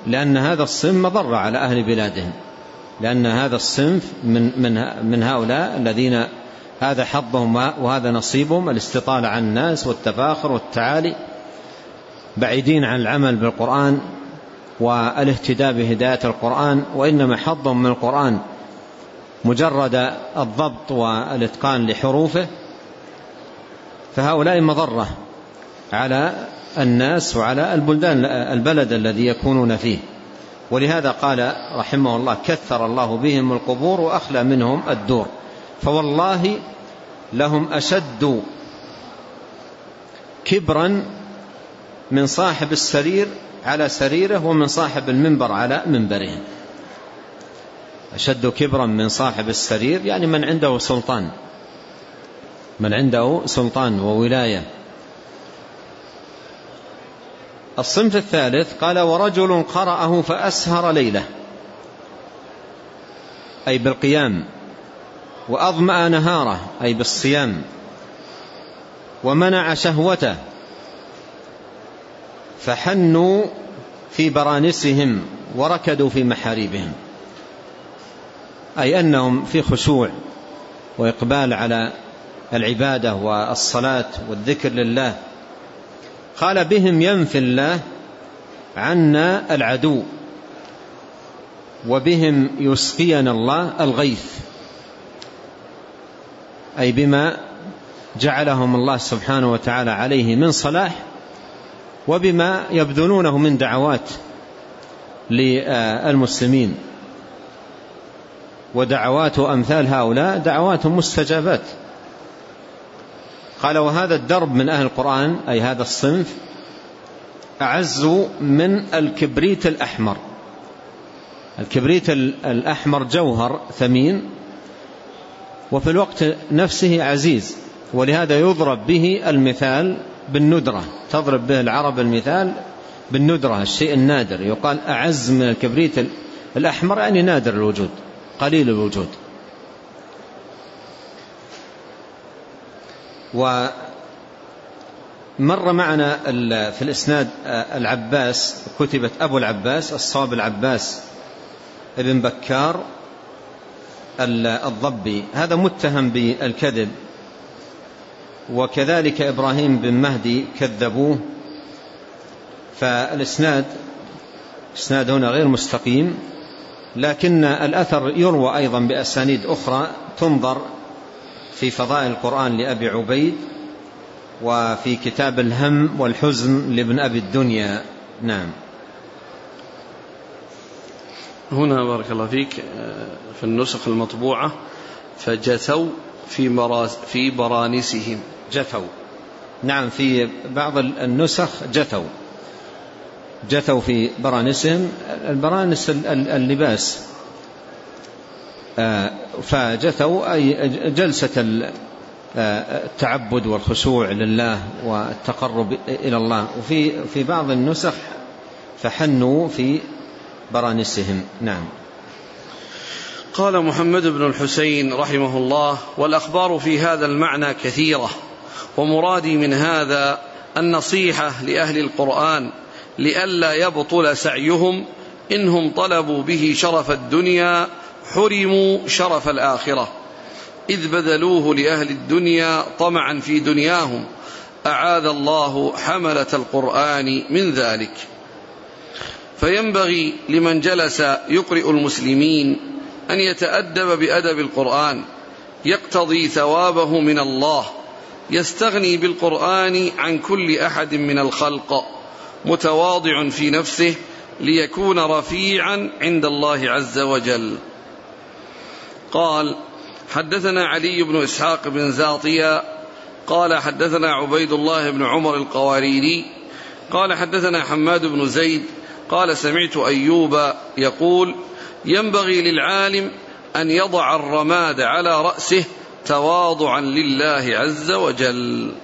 لأن هذا الصنف مضر على أهل بلادهم، لأن هذا الصنف من, من, من هؤلاء الذين هذا حظهم وهذا نصيبهم، الاستطالة عن الناس والتفاخر والتعالي، بعيدين عن العمل بالقرآن والاهتداء بهداية القرآن، وإنما حظهم من القرآن مجرد الضبط والإتقان لحروفه، فهؤلاء مضرة على الناس وعلى البلدان البلد الذي يكونون فيه. ولهذا قال رحمه الله: كثر الله بهم القبور وأخلى منهم الدور، فوالله لهم أشد كبرا من صاحب السرير على سريره ومن صاحب المنبر على منبره. أشد كبرا من صاحب السرير يعني من عنده سلطان، من عنده سلطان وولاية. الصنف الثالث قال: ورجل قرأه فأسهر ليلة، أي بالقيام، وأظمأ نهاره، أي بالصيام، ومنع شهوته، فحنوا في برانسهم وركدوا في محاريبهم، أي أنهم في خشوع وإقبال على العبادة والصلاة والذكر لله. قال: بهم ينفي الله عنا العدو، وبهم يسقينا الله الغيث، أي بما جعلهم الله سبحانه وتعالى عليه من صلاح، وبما يبذلونه من دعوات للمسلمين، ودعوات أمثال هؤلاء دعوات مستجابات. قال: وهذا الدرب من أهل القرآن، أي هذا الصنف، أعز من الكبريت الأحمر. الكبريت الأحمر جوهر ثمين وفي الوقت نفسه عزيز، ولهذا يضرب به المثال بالندرة، تضرب به العرب المثال بالندرة، الشيء النادر، يقال أعز من الكبريت الأحمر، يعني نادر الوجود، قليل الوجود. ومر معنا في الإسناد العباس، كتبت أبو العباس، الصواب العباس ابن بكار الضبي، هذا متهم بالكذب، وكذلك إبراهيم بن مهدي كذبوه، فالإسناد إسناد هنا غير مستقيم. لكن الأثر يروى أيضا بأسانيد أخرى، تنظر في فضائل القرآن لأبي عبيد، وفي كتاب الهم والحزن لابن أبي الدنيا. نعم. هنا بارك الله فيك في النسخ المطبوعة: فجثوا في, في برانسهم. جثوا، نعم، في بعض النسخ جثوا، جثوا في برانسهم. البرانس اللباس، فجثوا أي جلسة التعبد والخشوع لله والتقرب إلى الله. وفي في بعض النسخ فحنوا في برانسهم. نعم. قال محمد بن الحسين رحمه الله: والأخبار في هذا المعنى كثيرة، ومرادي من هذا النصيحة لأهل القرآن لئلا يبطل سعيهم، إنهم طلبوا به شرف الدنيا حرموا شرف الآخرة، إذ بذلوه لأهل الدنيا طمعا في دنياهم، أعاذ الله حملة القرآن من ذلك. فينبغي لمن جلس يقرئ المسلمين أن يتأدب بأدب القرآن، يقتضي ثوابه من الله، يستغني بالقرآن عن كل أحد من الخلق، متواضع في نفسه ليكون رفيعا عند الله عز وجل. قال: حدثنا علي بن إسحاق بن زاطية قال حدثنا عبيد الله بن عمر القواريري قال حدثنا حماد بن زيد قال سمعت أيوب يقول: ينبغي للعالم أن يضع الرماد على رأسه تواضعا لله عز وجل.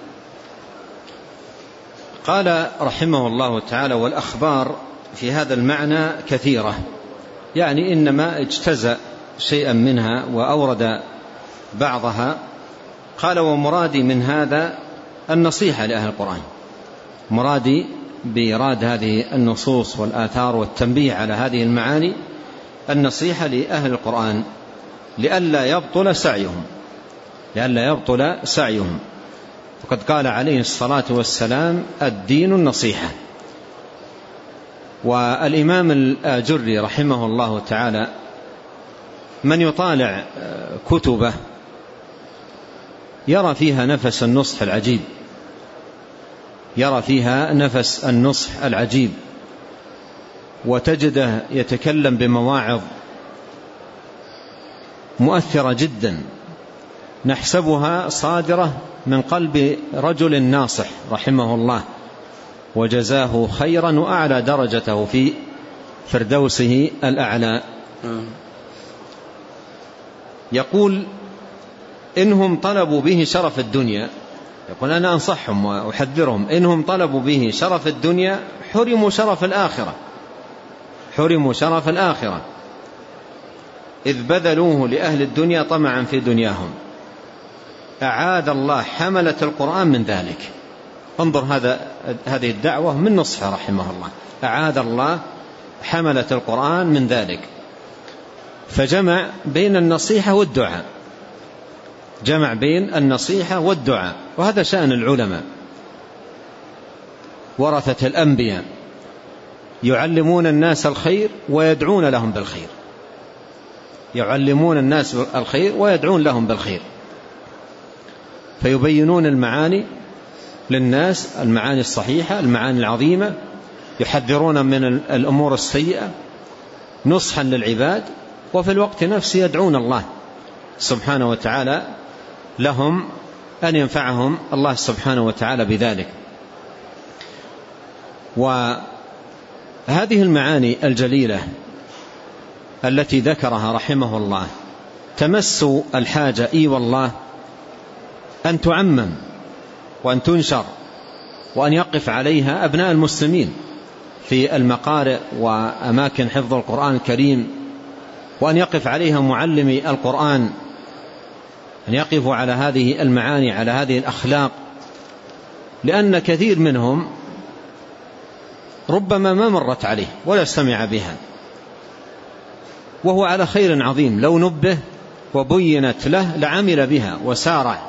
قال رحمه الله تعالى: والأخبار في هذا المعنى كثيرة، يعني إنما اجتزأ شيئا منها وأورد بعضها. قال: ومرادي من هذا النصيحة لأهل القرآن، مرادي بإيراد هذه النصوص والآثار والتنبيه على هذه المعاني النصيحة لأهل القرآن لئلا يبطل سعيهم لئلا يبطل سعيهم وقد قال عليه الصلاة والسلام: الدين النصيحة. والإمام الآجري رحمه الله تعالى من يطالع كتبه يرى فيها نفس النصح العجيب يرى فيها نفس النصح العجيب وتجده يتكلم بمواعظ مؤثرة جدا نحسبها صادرة من قلب رجل ناصح رحمه الله وجزاه خيرا وأعلى درجته في فردوسه الأعلى. يقول: إنهم طلبوا به شرف الدنيا، يقول أنا أنصحهم وأحذرهم، إنهم طلبوا به شرف الدنيا حرموا شرف الآخرة حرموا شرف الآخرة إذ بذلوه لأهل الدنيا طمعا في دنياهم. أعاذ الله حملة القرآن من ذلك. انظر هذا هذه الدعوة من نصحه رحمه الله: أعاذ الله حملة القرآن من ذلك. فجمع بين النصيحة والدعاء جمع بين النصيحة والدعاء وهذا شأن العلماء ورثة الأنبياء، يعلمون الناس الخير ويدعون لهم بالخير يعلمون الناس الخير ويدعون لهم بالخير فيبينون المعاني للناس، المعاني الصحيحة، المعاني العظيمة، يحذرون من الأمور السيئة نصحا للعباد، وفي الوقت نفسه يدعون الله سبحانه وتعالى لهم أن ينفعهم الله سبحانه وتعالى بذلك. وهذه المعاني الجليلة التي ذكرها رحمه الله تمس الحاجة إي والله أن تعمم وأن تنشر وأن يقف عليها أبناء المسلمين في المقارئ وأماكن حفظ القرآن الكريم، وأن يقف عليها معلمي القرآن، أن يقفوا على هذه المعاني، على هذه الأخلاق، لأن كثير منهم ربما ما مرت عليه ولا سمع بها وهو على خير عظيم، لو نبه وبينت له لعمل بها وسارع.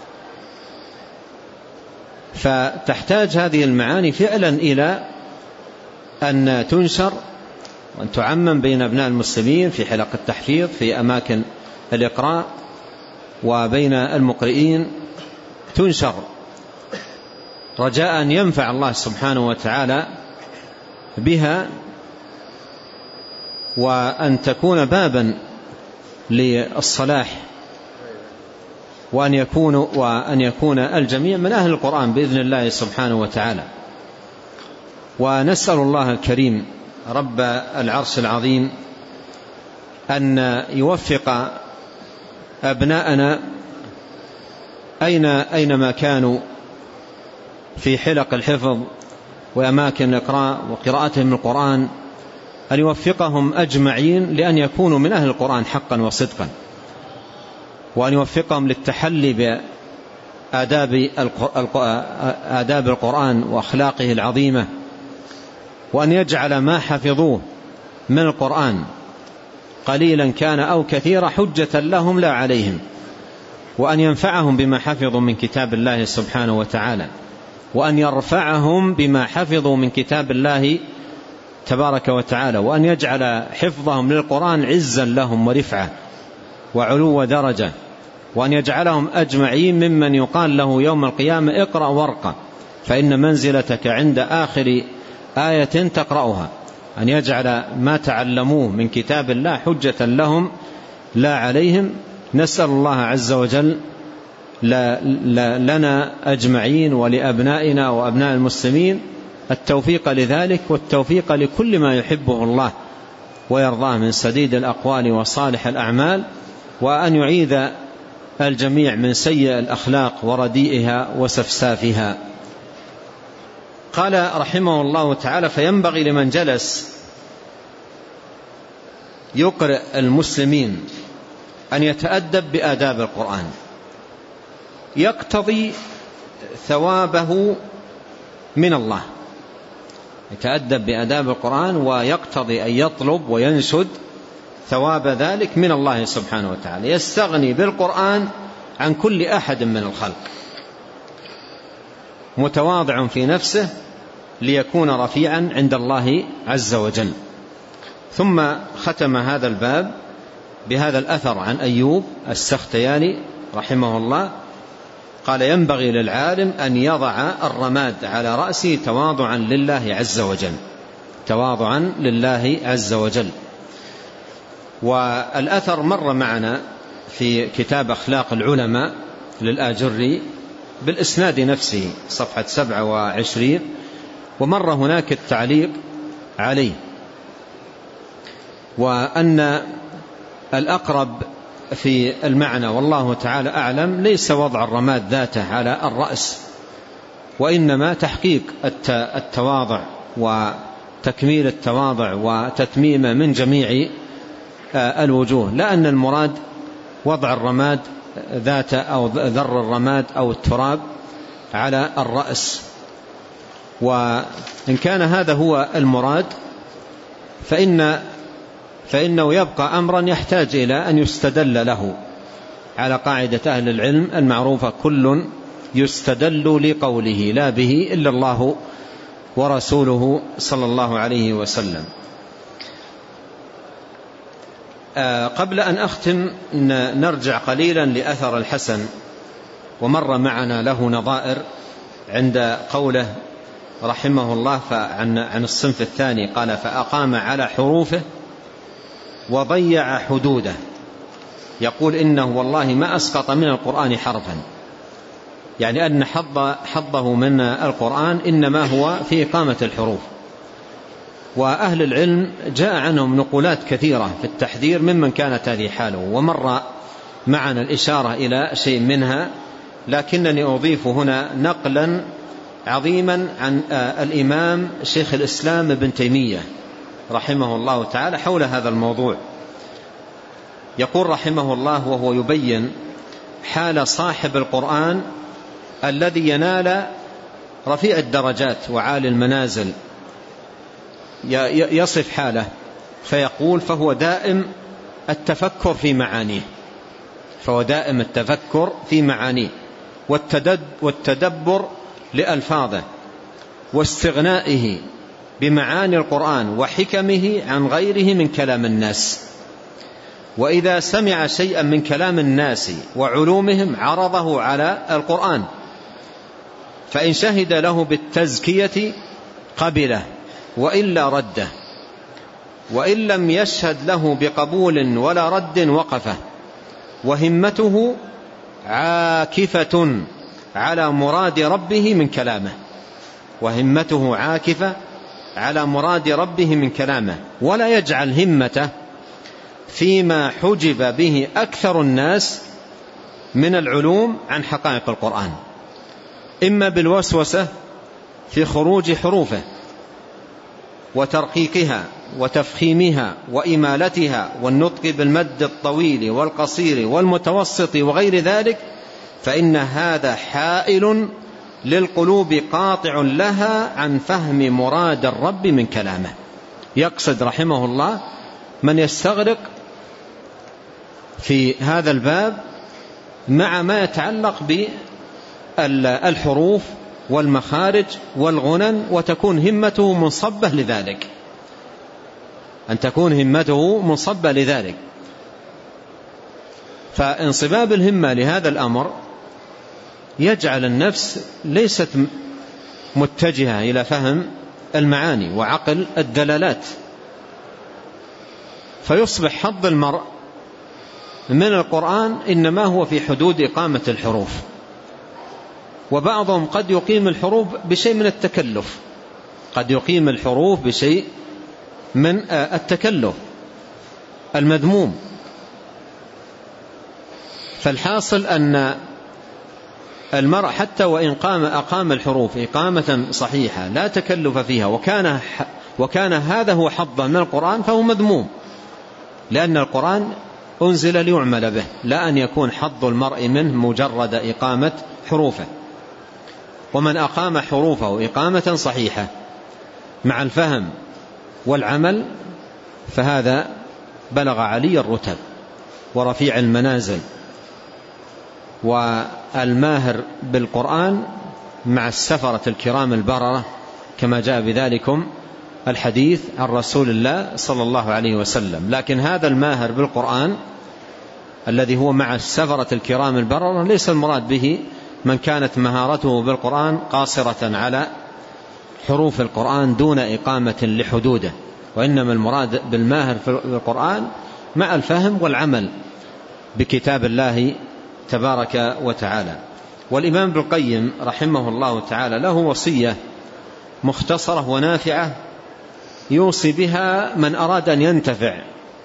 فتحتاج هذه المعاني فعلا إلى أن تنشر وأن تعمم بين أبناء المسلمين في حلق التحفيظ، في أماكن الإقراء، وبين المقرئين تنشر رجاء أن ينفع الله سبحانه وتعالى بها، وأن تكون بابا للصلاح، وأن يكون, وأن يكون الجميع من أهل القرآن بإذن الله سبحانه وتعالى. ونسأل الله الكريم رب العرش العظيم أن يوفق أبناءنا أين أينما كانوا في حلق الحفظ وأماكن الإقراء وقراءتهم القرآن، أن يوفقهم أجمعين لأن يكونوا من أهل القرآن حقا وصدقا، وأن يوفقهم للتحلي بآداب آداب القرآن وأخلاقه العظيمة، وأن يجعل ما حفظوه من القرآن قليلا كان أو كثيرا حجة لهم لا عليهم، وأن ينفعهم بما حفظوا من كتاب الله سبحانه وتعالى، وأن يرفعهم بما حفظوا من كتاب الله تبارك وتعالى، وأن يجعل حفظهم للقرآن عزا لهم ورفعة وعلو درجة، وأن يجعلهم أجمعين ممن يقال له يوم القيامة اقرأ وارقى فإن منزلتك عند آخر آية تقرأها، أن يجعل ما تعلموه من كتاب الله حجة لهم لا عليهم. نسأل الله عز وجل لنا أجمعين ولأبنائنا وأبناء المسلمين التوفيق لذلك، والتوفيق لكل ما يحبه الله ويرضاه من سديد الأقوال وصالح الأعمال، وأن يعيذ الجميع من سيء الأخلاق ورديئها وسفسافها. قال رحمه الله تعالى: فينبغي لمن جلس يقرئ المسلمين أن يتأدب بآداب القرآن، يقتضي ثوابه من الله، يتأدب بآداب القرآن ويقتضي أن يطلب وينشد ثواب ذلك من الله سبحانه وتعالى، يستغني بالقرآن عن كل أحد من الخلق، متواضع في نفسه ليكون رفيعا عند الله عز وجل. ثم ختم هذا الباب بهذا الأثر عن أيوب السختياني رحمه الله قال: ينبغي للعالم أن يضع الرماد على رأسه تواضعا لله عز وجل، تواضعا لله عز وجل. والأثر مر معنا في كتاب أخلاق العلماء للآجري بالإسناد نفسه صفحة سبعة وعشرين، ومر هناك التعليق عليه، وأن الأقرب في المعنى والله تعالى أعلم ليس وضع الرماد ذاته على الرأس، وإنما تحقيق التواضع وتكميل التواضع وتتميمه من جميع الوجوه، لا أن المراد وضع الرماد ذاته أو ذر الرماد أو التراب على الرأس. وإن كان هذا هو المراد فإن فإنه يبقى أمرا يحتاج إلى أن يستدل له على قاعدة أهل العلم المعروفة: كل يستدل لقوله لا به إلا الله ورسوله صلى الله عليه وسلم. قبل أن أختم نرجع قليلا لأثر الحسن، ومر معنا له نظائر عند قوله رحمه الله عن عن الصنف الثاني قال: فأقام على حروفه وضيع حدوده. يقول: إنه والله ما أسقط من القرآن حرفا، يعني أن حظ حظه من القرآن إنما هو في إقامة الحروف. وأهل العلم جاء عنهم نقولات كثيرة في التحذير ممن كانت هذه حاله، ومر معنا الإشارة إلى شيء منها، لكنني أضيف هنا نقلا عظيما عن الإمام شيخ الإسلام ابن تيمية رحمه الله تعالى حول هذا الموضوع. يقول رحمه الله وهو يبين حال صاحب القرآن الذي ينال رفيع الدرجات وعالي المنازل، يصف حاله فيقول: فهو دائم التفكر في معانيه، فهو دائم التفكر في معانيه والتدبر لألفاظه واستغنائه بمعاني القرآن وحكمه عن غيره من كلام الناس. وإذا سمع شيئا من كلام الناس وعلومهم عرضه على القرآن، فإن شهد له بالتزكية قبله وإلا رده، وإن لم يشهد له بقبول ولا رد وقفه. وهمته عاكفة على مراد ربه من كلامه، وهمته عاكفة على مراد ربه من كلامه، ولا يجعل همته فيما حجب به أكثر الناس من العلوم عن حقائق القرآن، إما بالوسوسة في خروج حروفه وترقيقها وتفخيمها وإمالتها والنطق بالمد الطويل والقصير والمتوسط وغير ذلك، فإن هذا حائل للقلوب قاطع لها عن فهم مراد الرب من كلامه. يقصد رحمه الله من يستغرق في هذا الباب مع ما يتعلق بالحروف والمخارج والغنن، وتكون همته منصبة لذلك، أن تكون همته منصبة لذلك. فانصباب الهمة لهذا الأمر يجعل النفس ليست متجهة إلى فهم المعاني وعقل الدلالات، فيصبح حظ المرء من القرآن إنما هو في حدود إقامة الحروف. وبعضهم قد يقيم الحروف بشيء من التكلف، قد يقيم الحروف بشيء من التكلف المذموم. فالحاصل أن المرء حتى وإن قام أقام الحروف إقامة صحيحة لا تكلف فيها، وكان, وكان هذا هو حظا من القرآن، فهو مذموم، لأن القرآن أنزل ليعمل به، لا أن يكون حظ المرء منه مجرد إقامة حروفه. ومن أقام حروفه إقامة صحيحة مع الفهم والعمل فهذا بلغ علي الرتب ورفيع المنازل. والماهر بالقرآن مع السفرة الكرام البررة كما جاء بذلكم الحديث عن رسول الله صلى الله عليه وسلم. لكن هذا الماهر بالقرآن الذي هو مع السفرة الكرام البررة ليس المراد به من كانت مهارته بالقرآن قاصرة على حروف القرآن دون إقامة لحدوده، وإنما المراد بالماهر في القرآن مع الفهم والعمل بكتاب الله تبارك وتعالى. والإمام ابن القيم رحمه الله تعالى له وصية مختصرة ونافعة يوصي بها من أراد أن ينتفع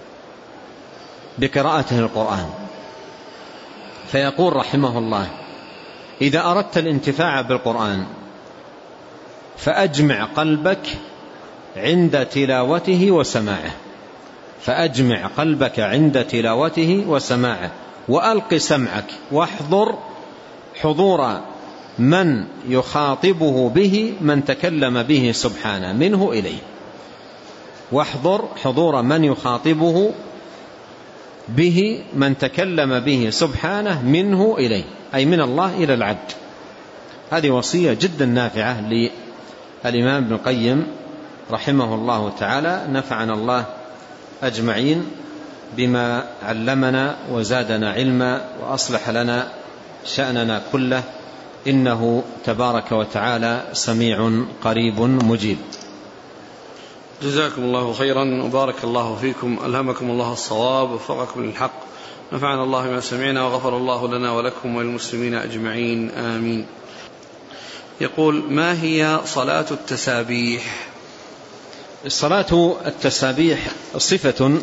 بقراءته القرآن، فيقول رحمه الله: إذا أردت الانتفاع بالقرآن فأجمع قلبك عند تلاوته وسماعه فأجمع قلبك عند تلاوته وسماعه وألق سمعك واحضر حضور من يخاطبه به من تكلم به سبحانه منه إليه واحضر حضور من يخاطبه به من تكلم به سبحانه منه إليه، أي من الله إلى العبد. هذه وصية جدا نافعة للإمام ابن القيم رحمه الله تعالى. نفعنا الله أجمعين بما علمنا وزادنا علما وأصلح لنا شأننا كله، إنه تبارك وتعالى سميع قريب مجيب. جزاكم الله خيرا وبارك الله فيكم، ألهمكم الله الصواب ووفقكم للحق، نفعنا الله بما سمعنا وغفر الله لنا ولكم وللمسلمين أجمعين آمين. يقول: ما هي صلاة التسابيح؟ صلاة التسابيح صفة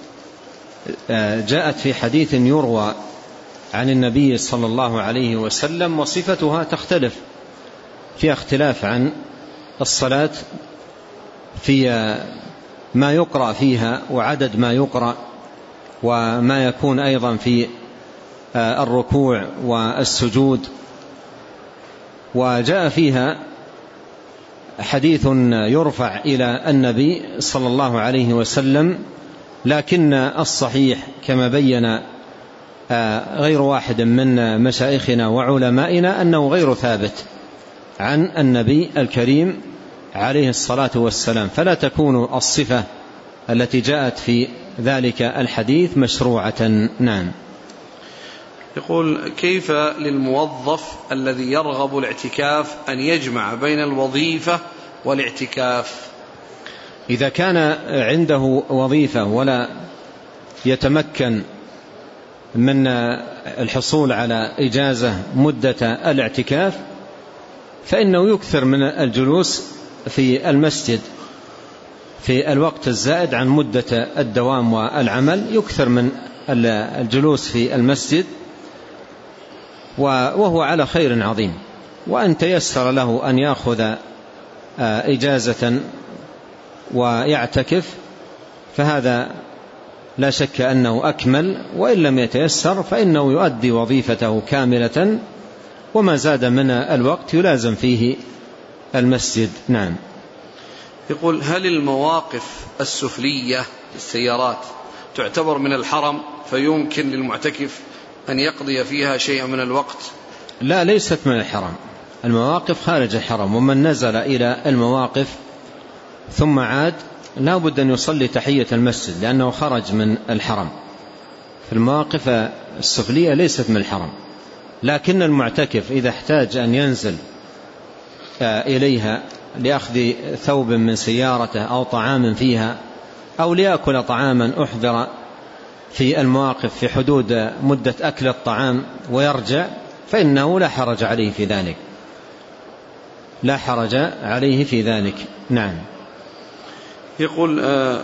جاءت في حديث يروى عن النبي صلى الله عليه وسلم، وصفتها تختلف في اختلاف عن الصلاة في ما يقرأ فيها وعدد ما يقرأ وما يكون أيضا في الركوع والسجود. وجاء فيها حديث يرفع إلى النبي صلى الله عليه وسلم، لكن الصحيح كما بين غير واحد من مشايخنا وعلمائنا أنه غير ثابت عن النبي الكريم عليه الصلاة والسلام، فلا تكون الصفة التي جاءت في ذلك الحديث مشروعة. نعم. يقول: كيف للموظف الذي يرغب الاعتكاف أن يجمع بين الوظيفة والاعتكاف؟ إذا كان عنده وظيفة ولا يتمكن من الحصول على إجازة مدة الاعتكاف فإنه يكثر من الجلوس في المسجد في الوقت الزائد عن مدة الدوام والعمل، يكثر من الجلوس في المسجد وهو على خير عظيم. وأن تيسر له أن يأخذ إجازة ويعتكف فهذا لا شك أنه أكمل، وإن لم يتيسر فإنه يؤدي وظيفته كاملة وما زاد من الوقت يلازم فيه المسجد. نعم. يقول: هل المواقف السفلية للسيارات تعتبر من الحرم فيمكن للمعتكف أن يقضي فيها شيئا من الوقت؟ لا، ليست من الحرم، المواقف خارج الحرم، ومن نزل إلى المواقف ثم عاد لا بد أن يصلي تحية المسجد لأنه خرج من الحرم. في المواقف السفلية ليست من الحرم، لكن المعتكف إذا احتاج أن ينزل إليها لأخذ ثوب من سيارته أو طعام فيها أو ليأكل طعاما أحضر في المواقف في حدود مدة أكل الطعام ويرجع فإنه لا حرج عليه في ذلك، لا حرج عليه في ذلك. نعم. يقول: آه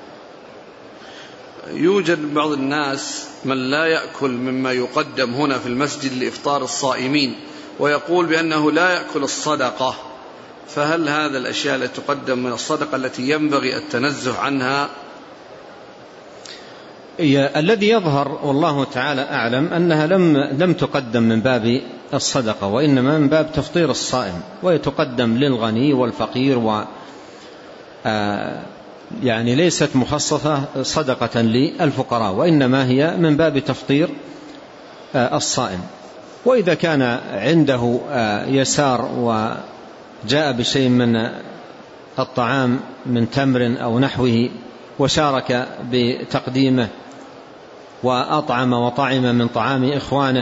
يوجد بعض الناس من لا يأكل مما يقدم هنا في المسجد لإفطار الصائمين ويقول بأنه لا يأكل الصدقة، فهل هذا الأشياء التي تقدم من الصدقة التي ينبغي التنزه عنها؟ الذي يظهر والله تعالى أعلم أنها لم لم تقدم من باب الصدقة، وإنما من باب تفطير الصائم، ويتقدم للغني والفقير يعني ليست مخصصة صدقة للفقراء، وإنما هي من باب تفطير الصائم. وإذا كان عنده يسار وجاء بشيء من الطعام من تمر أو نحوه وشارك بتقديمه وأطعم وطعم من طعام إخوانه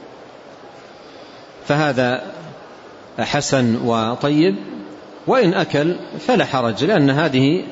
فهذا حسن وطيب، وإن أكل فلا حرج، لأن هذه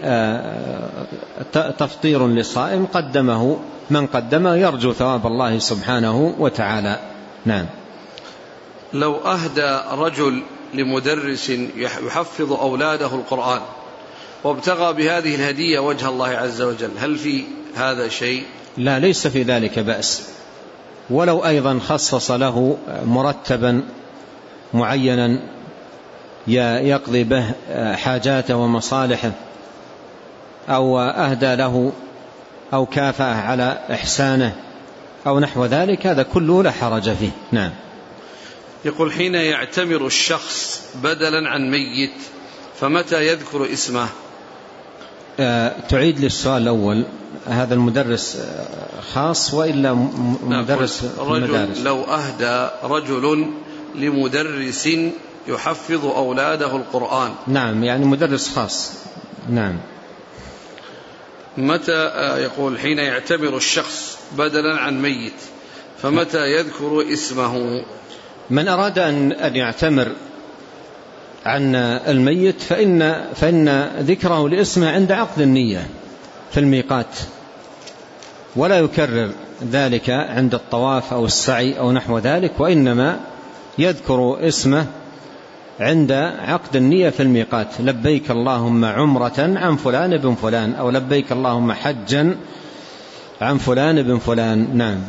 تفطير للصائم قدمه من قدمه يرجو ثواب الله سبحانه وتعالى. نعم. لو أهدى رجل لمدرس يحفظ أولاده القرآن وابتغى بهذه الهدية وجه الله عز وجل، هل في هذا شيء؟ لا، ليس في ذلك بأس، ولو أيضا خصص له مرتبا معينا يقضي به حاجاته ومصالحه، أو أهدى له أو كافأه على إحسانه أو نحو ذلك، هذا كله لا حرج فيه. نعم. يقول حين يعتمر الشخص بدلا عن ميت فمتى يذكر اسمه؟ أه تعيد للسؤال الأول، هذا المدرس خاص وإلا مدرس في المدارس؟ لو أهدى رجل لمدرس يحفظ أولاده القرآن. نعم، يعني مدرس خاص. نعم. متى يقول حين يعتبر الشخص بدلا عن ميت فمتى يذكر اسمه؟ من أراد أن يعتمر عن الميت فإن, فإن ذكره لاسمه عند عقد النية في الميقات، ولا يكرر ذلك عند الطواف أو السعي أو نحو ذلك، وإنما يذكر اسمه عند عقد النية في الميقات، لبيك اللهم عمرة عن فلان بن فلان، أو لبيك اللهم حجا عن فلان بن فلان. نعم.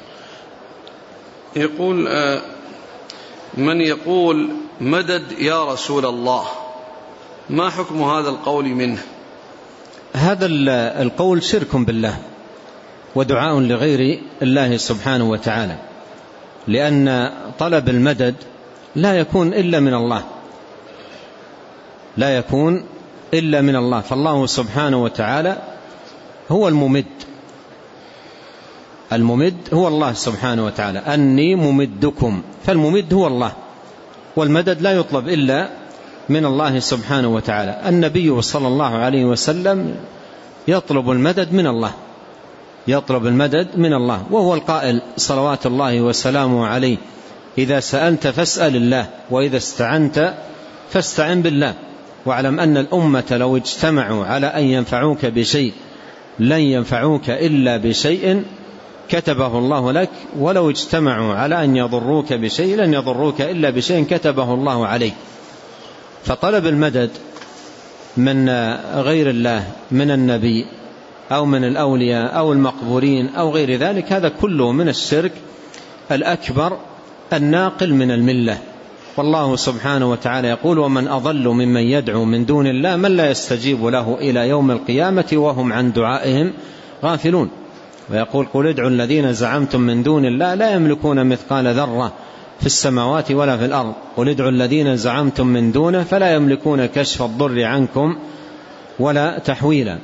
يقول من يقول مدد يا رسول الله، ما حكم هذا القول منه؟ هذا القول شرك بالله ودعاء لغير الله سبحانه وتعالى، لأن طلب المدد لا يكون إلا من الله، لا يكون إلا من الله، فالله سبحانه وتعالى هو الممد، الممد هو الله سبحانه وتعالى، أني ممدكم، فالممد هو الله، والمدد لا يطلب إلا من الله سبحانه وتعالى. النبي صلى الله عليه وسلم يطلب المدد من الله، يطلب المدد من الله، وهو القائل صلوات الله وسلامه عليه: إذا سألت فاسأل الله، وإذا استعنت فاستعن بالله، واعلم أن الأمة لو اجتمعوا على أن ينفعوك بشيء لن ينفعوك إلا بشيء كتبه الله لك، ولو اجتمعوا على أن يضروك بشيء لن يضروك إلا بشيء كتبه الله عليك. فطلب المدد من غير الله، من النبي أو من الأولياء أو المقبورين أو غير ذلك، هذا كله من الشرك الأكبر الناقل من الملة. والله سبحانه وتعالى يقول: ومن أضل ممن يدعو من دون الله من لا يستجيب له إلى يوم القيامة وهم عن دعائهم غافلون. ويقول: قل ادعوا الذين زعمتم من دون الله لا يملكون مثقال ذرة في السماوات ولا في الأرض، قل ادعوا الذين زعمتم من دونه فلا يملكون كشف الضر عنكم ولا تحويلا.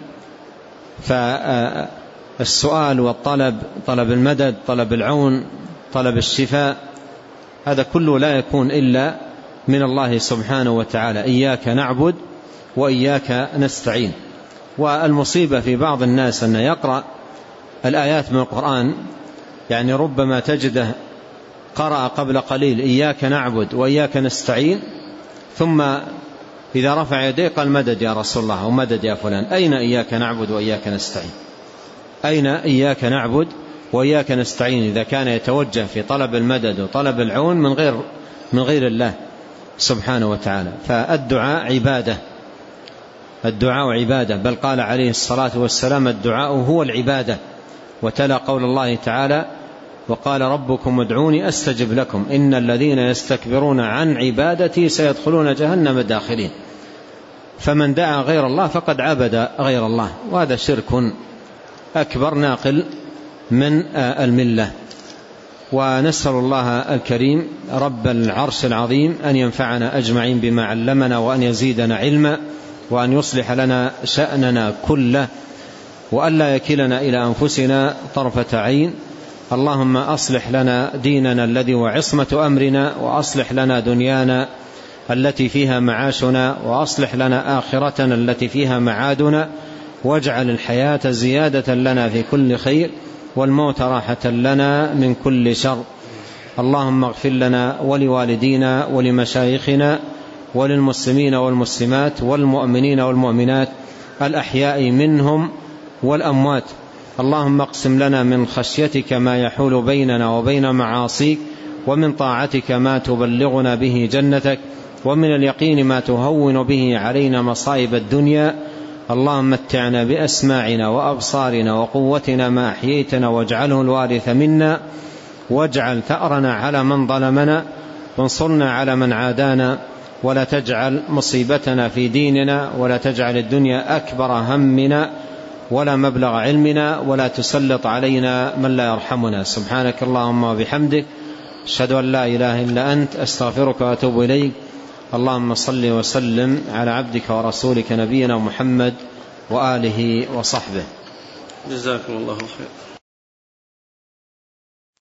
فالسؤال والطلب، طلب المدد، طلب العون، طلب الشفاء، هذا كله لا يكون إلا من الله سبحانه وتعالى. إياك نعبد وإياك نستعين. والمصيبة في بعض الناس أن يقرأ الآيات من القرآن، يعني ربما تجده قرأ قبل قليل إياك نعبد وإياك نستعين، ثم إذا رفع يديه قال: مدد يا رسول الله أو مدد يا فلان. أين إياك نعبد وإياك نستعين؟ أين إياك نعبد وإياك نستعين إذا كان يتوجه في طلب المدد وطلب العون من غير من غير الله سبحانه وتعالى؟ فالدعاء عبادة، الدعاء عبادة، بل قال عليه الصلاة والسلام: الدعاء هو العبادة. وتلا قول الله تعالى: وقال ربكم ادعوني أستجب لكم إن الذين يستكبرون عن عبادتي سيدخلون جهنم داخلين. فمن دعا غير الله فقد عبد غير الله، وهذا شرك أكبر ناقل من الملة. ونسأل الله الكريم رب العرش العظيم أن ينفعنا أجمعين بما علمنا، وأن يزيدنا علما، وأن يصلح لنا شأننا كله، وأن لا يكلنا إلى أنفسنا طرفة عين. اللهم أصلح لنا ديننا الذي هو عصمة أمرنا، وأصلح لنا دنيانا التي فيها معاشنا، وأصلح لنا آخرتنا التي فيها معادنا، واجعل الحياة زيادة لنا في كل خير، والموت راحة لنا من كل شر. اللهم اغفر لنا ولوالدينا ولمشايخنا وللمسلمين والمسلمات والمؤمنين والمؤمنات الأحياء منهم والأموات. اللهم اقسم لنا من خشيتك ما يحول بيننا وبين معاصيك، ومن طاعتك ما تبلغنا به جنتك، ومن اليقين ما تهون به علينا مصائب الدنيا. اللهم متعنا بأسماعنا وأبصارنا وقوتنا ما أحييتنا، واجعله الوارث منا، واجعل ثأرنا على من ظلمنا، وانصرنا على من عادانا، ولا تجعل مصيبتنا في ديننا، ولا تجعل الدنيا أكبر همنا ولا مبلغ علمنا، ولا تسلط علينا من لا يرحمنا. سبحانك اللهم وبحمدك، أشهد أن لا إله إلا أنت، أستغفرك وأتوب إليك. اللهم صل وسلم على عبدك ورسولك نبينا محمد وآله وصحبه. جزاكم الله خير.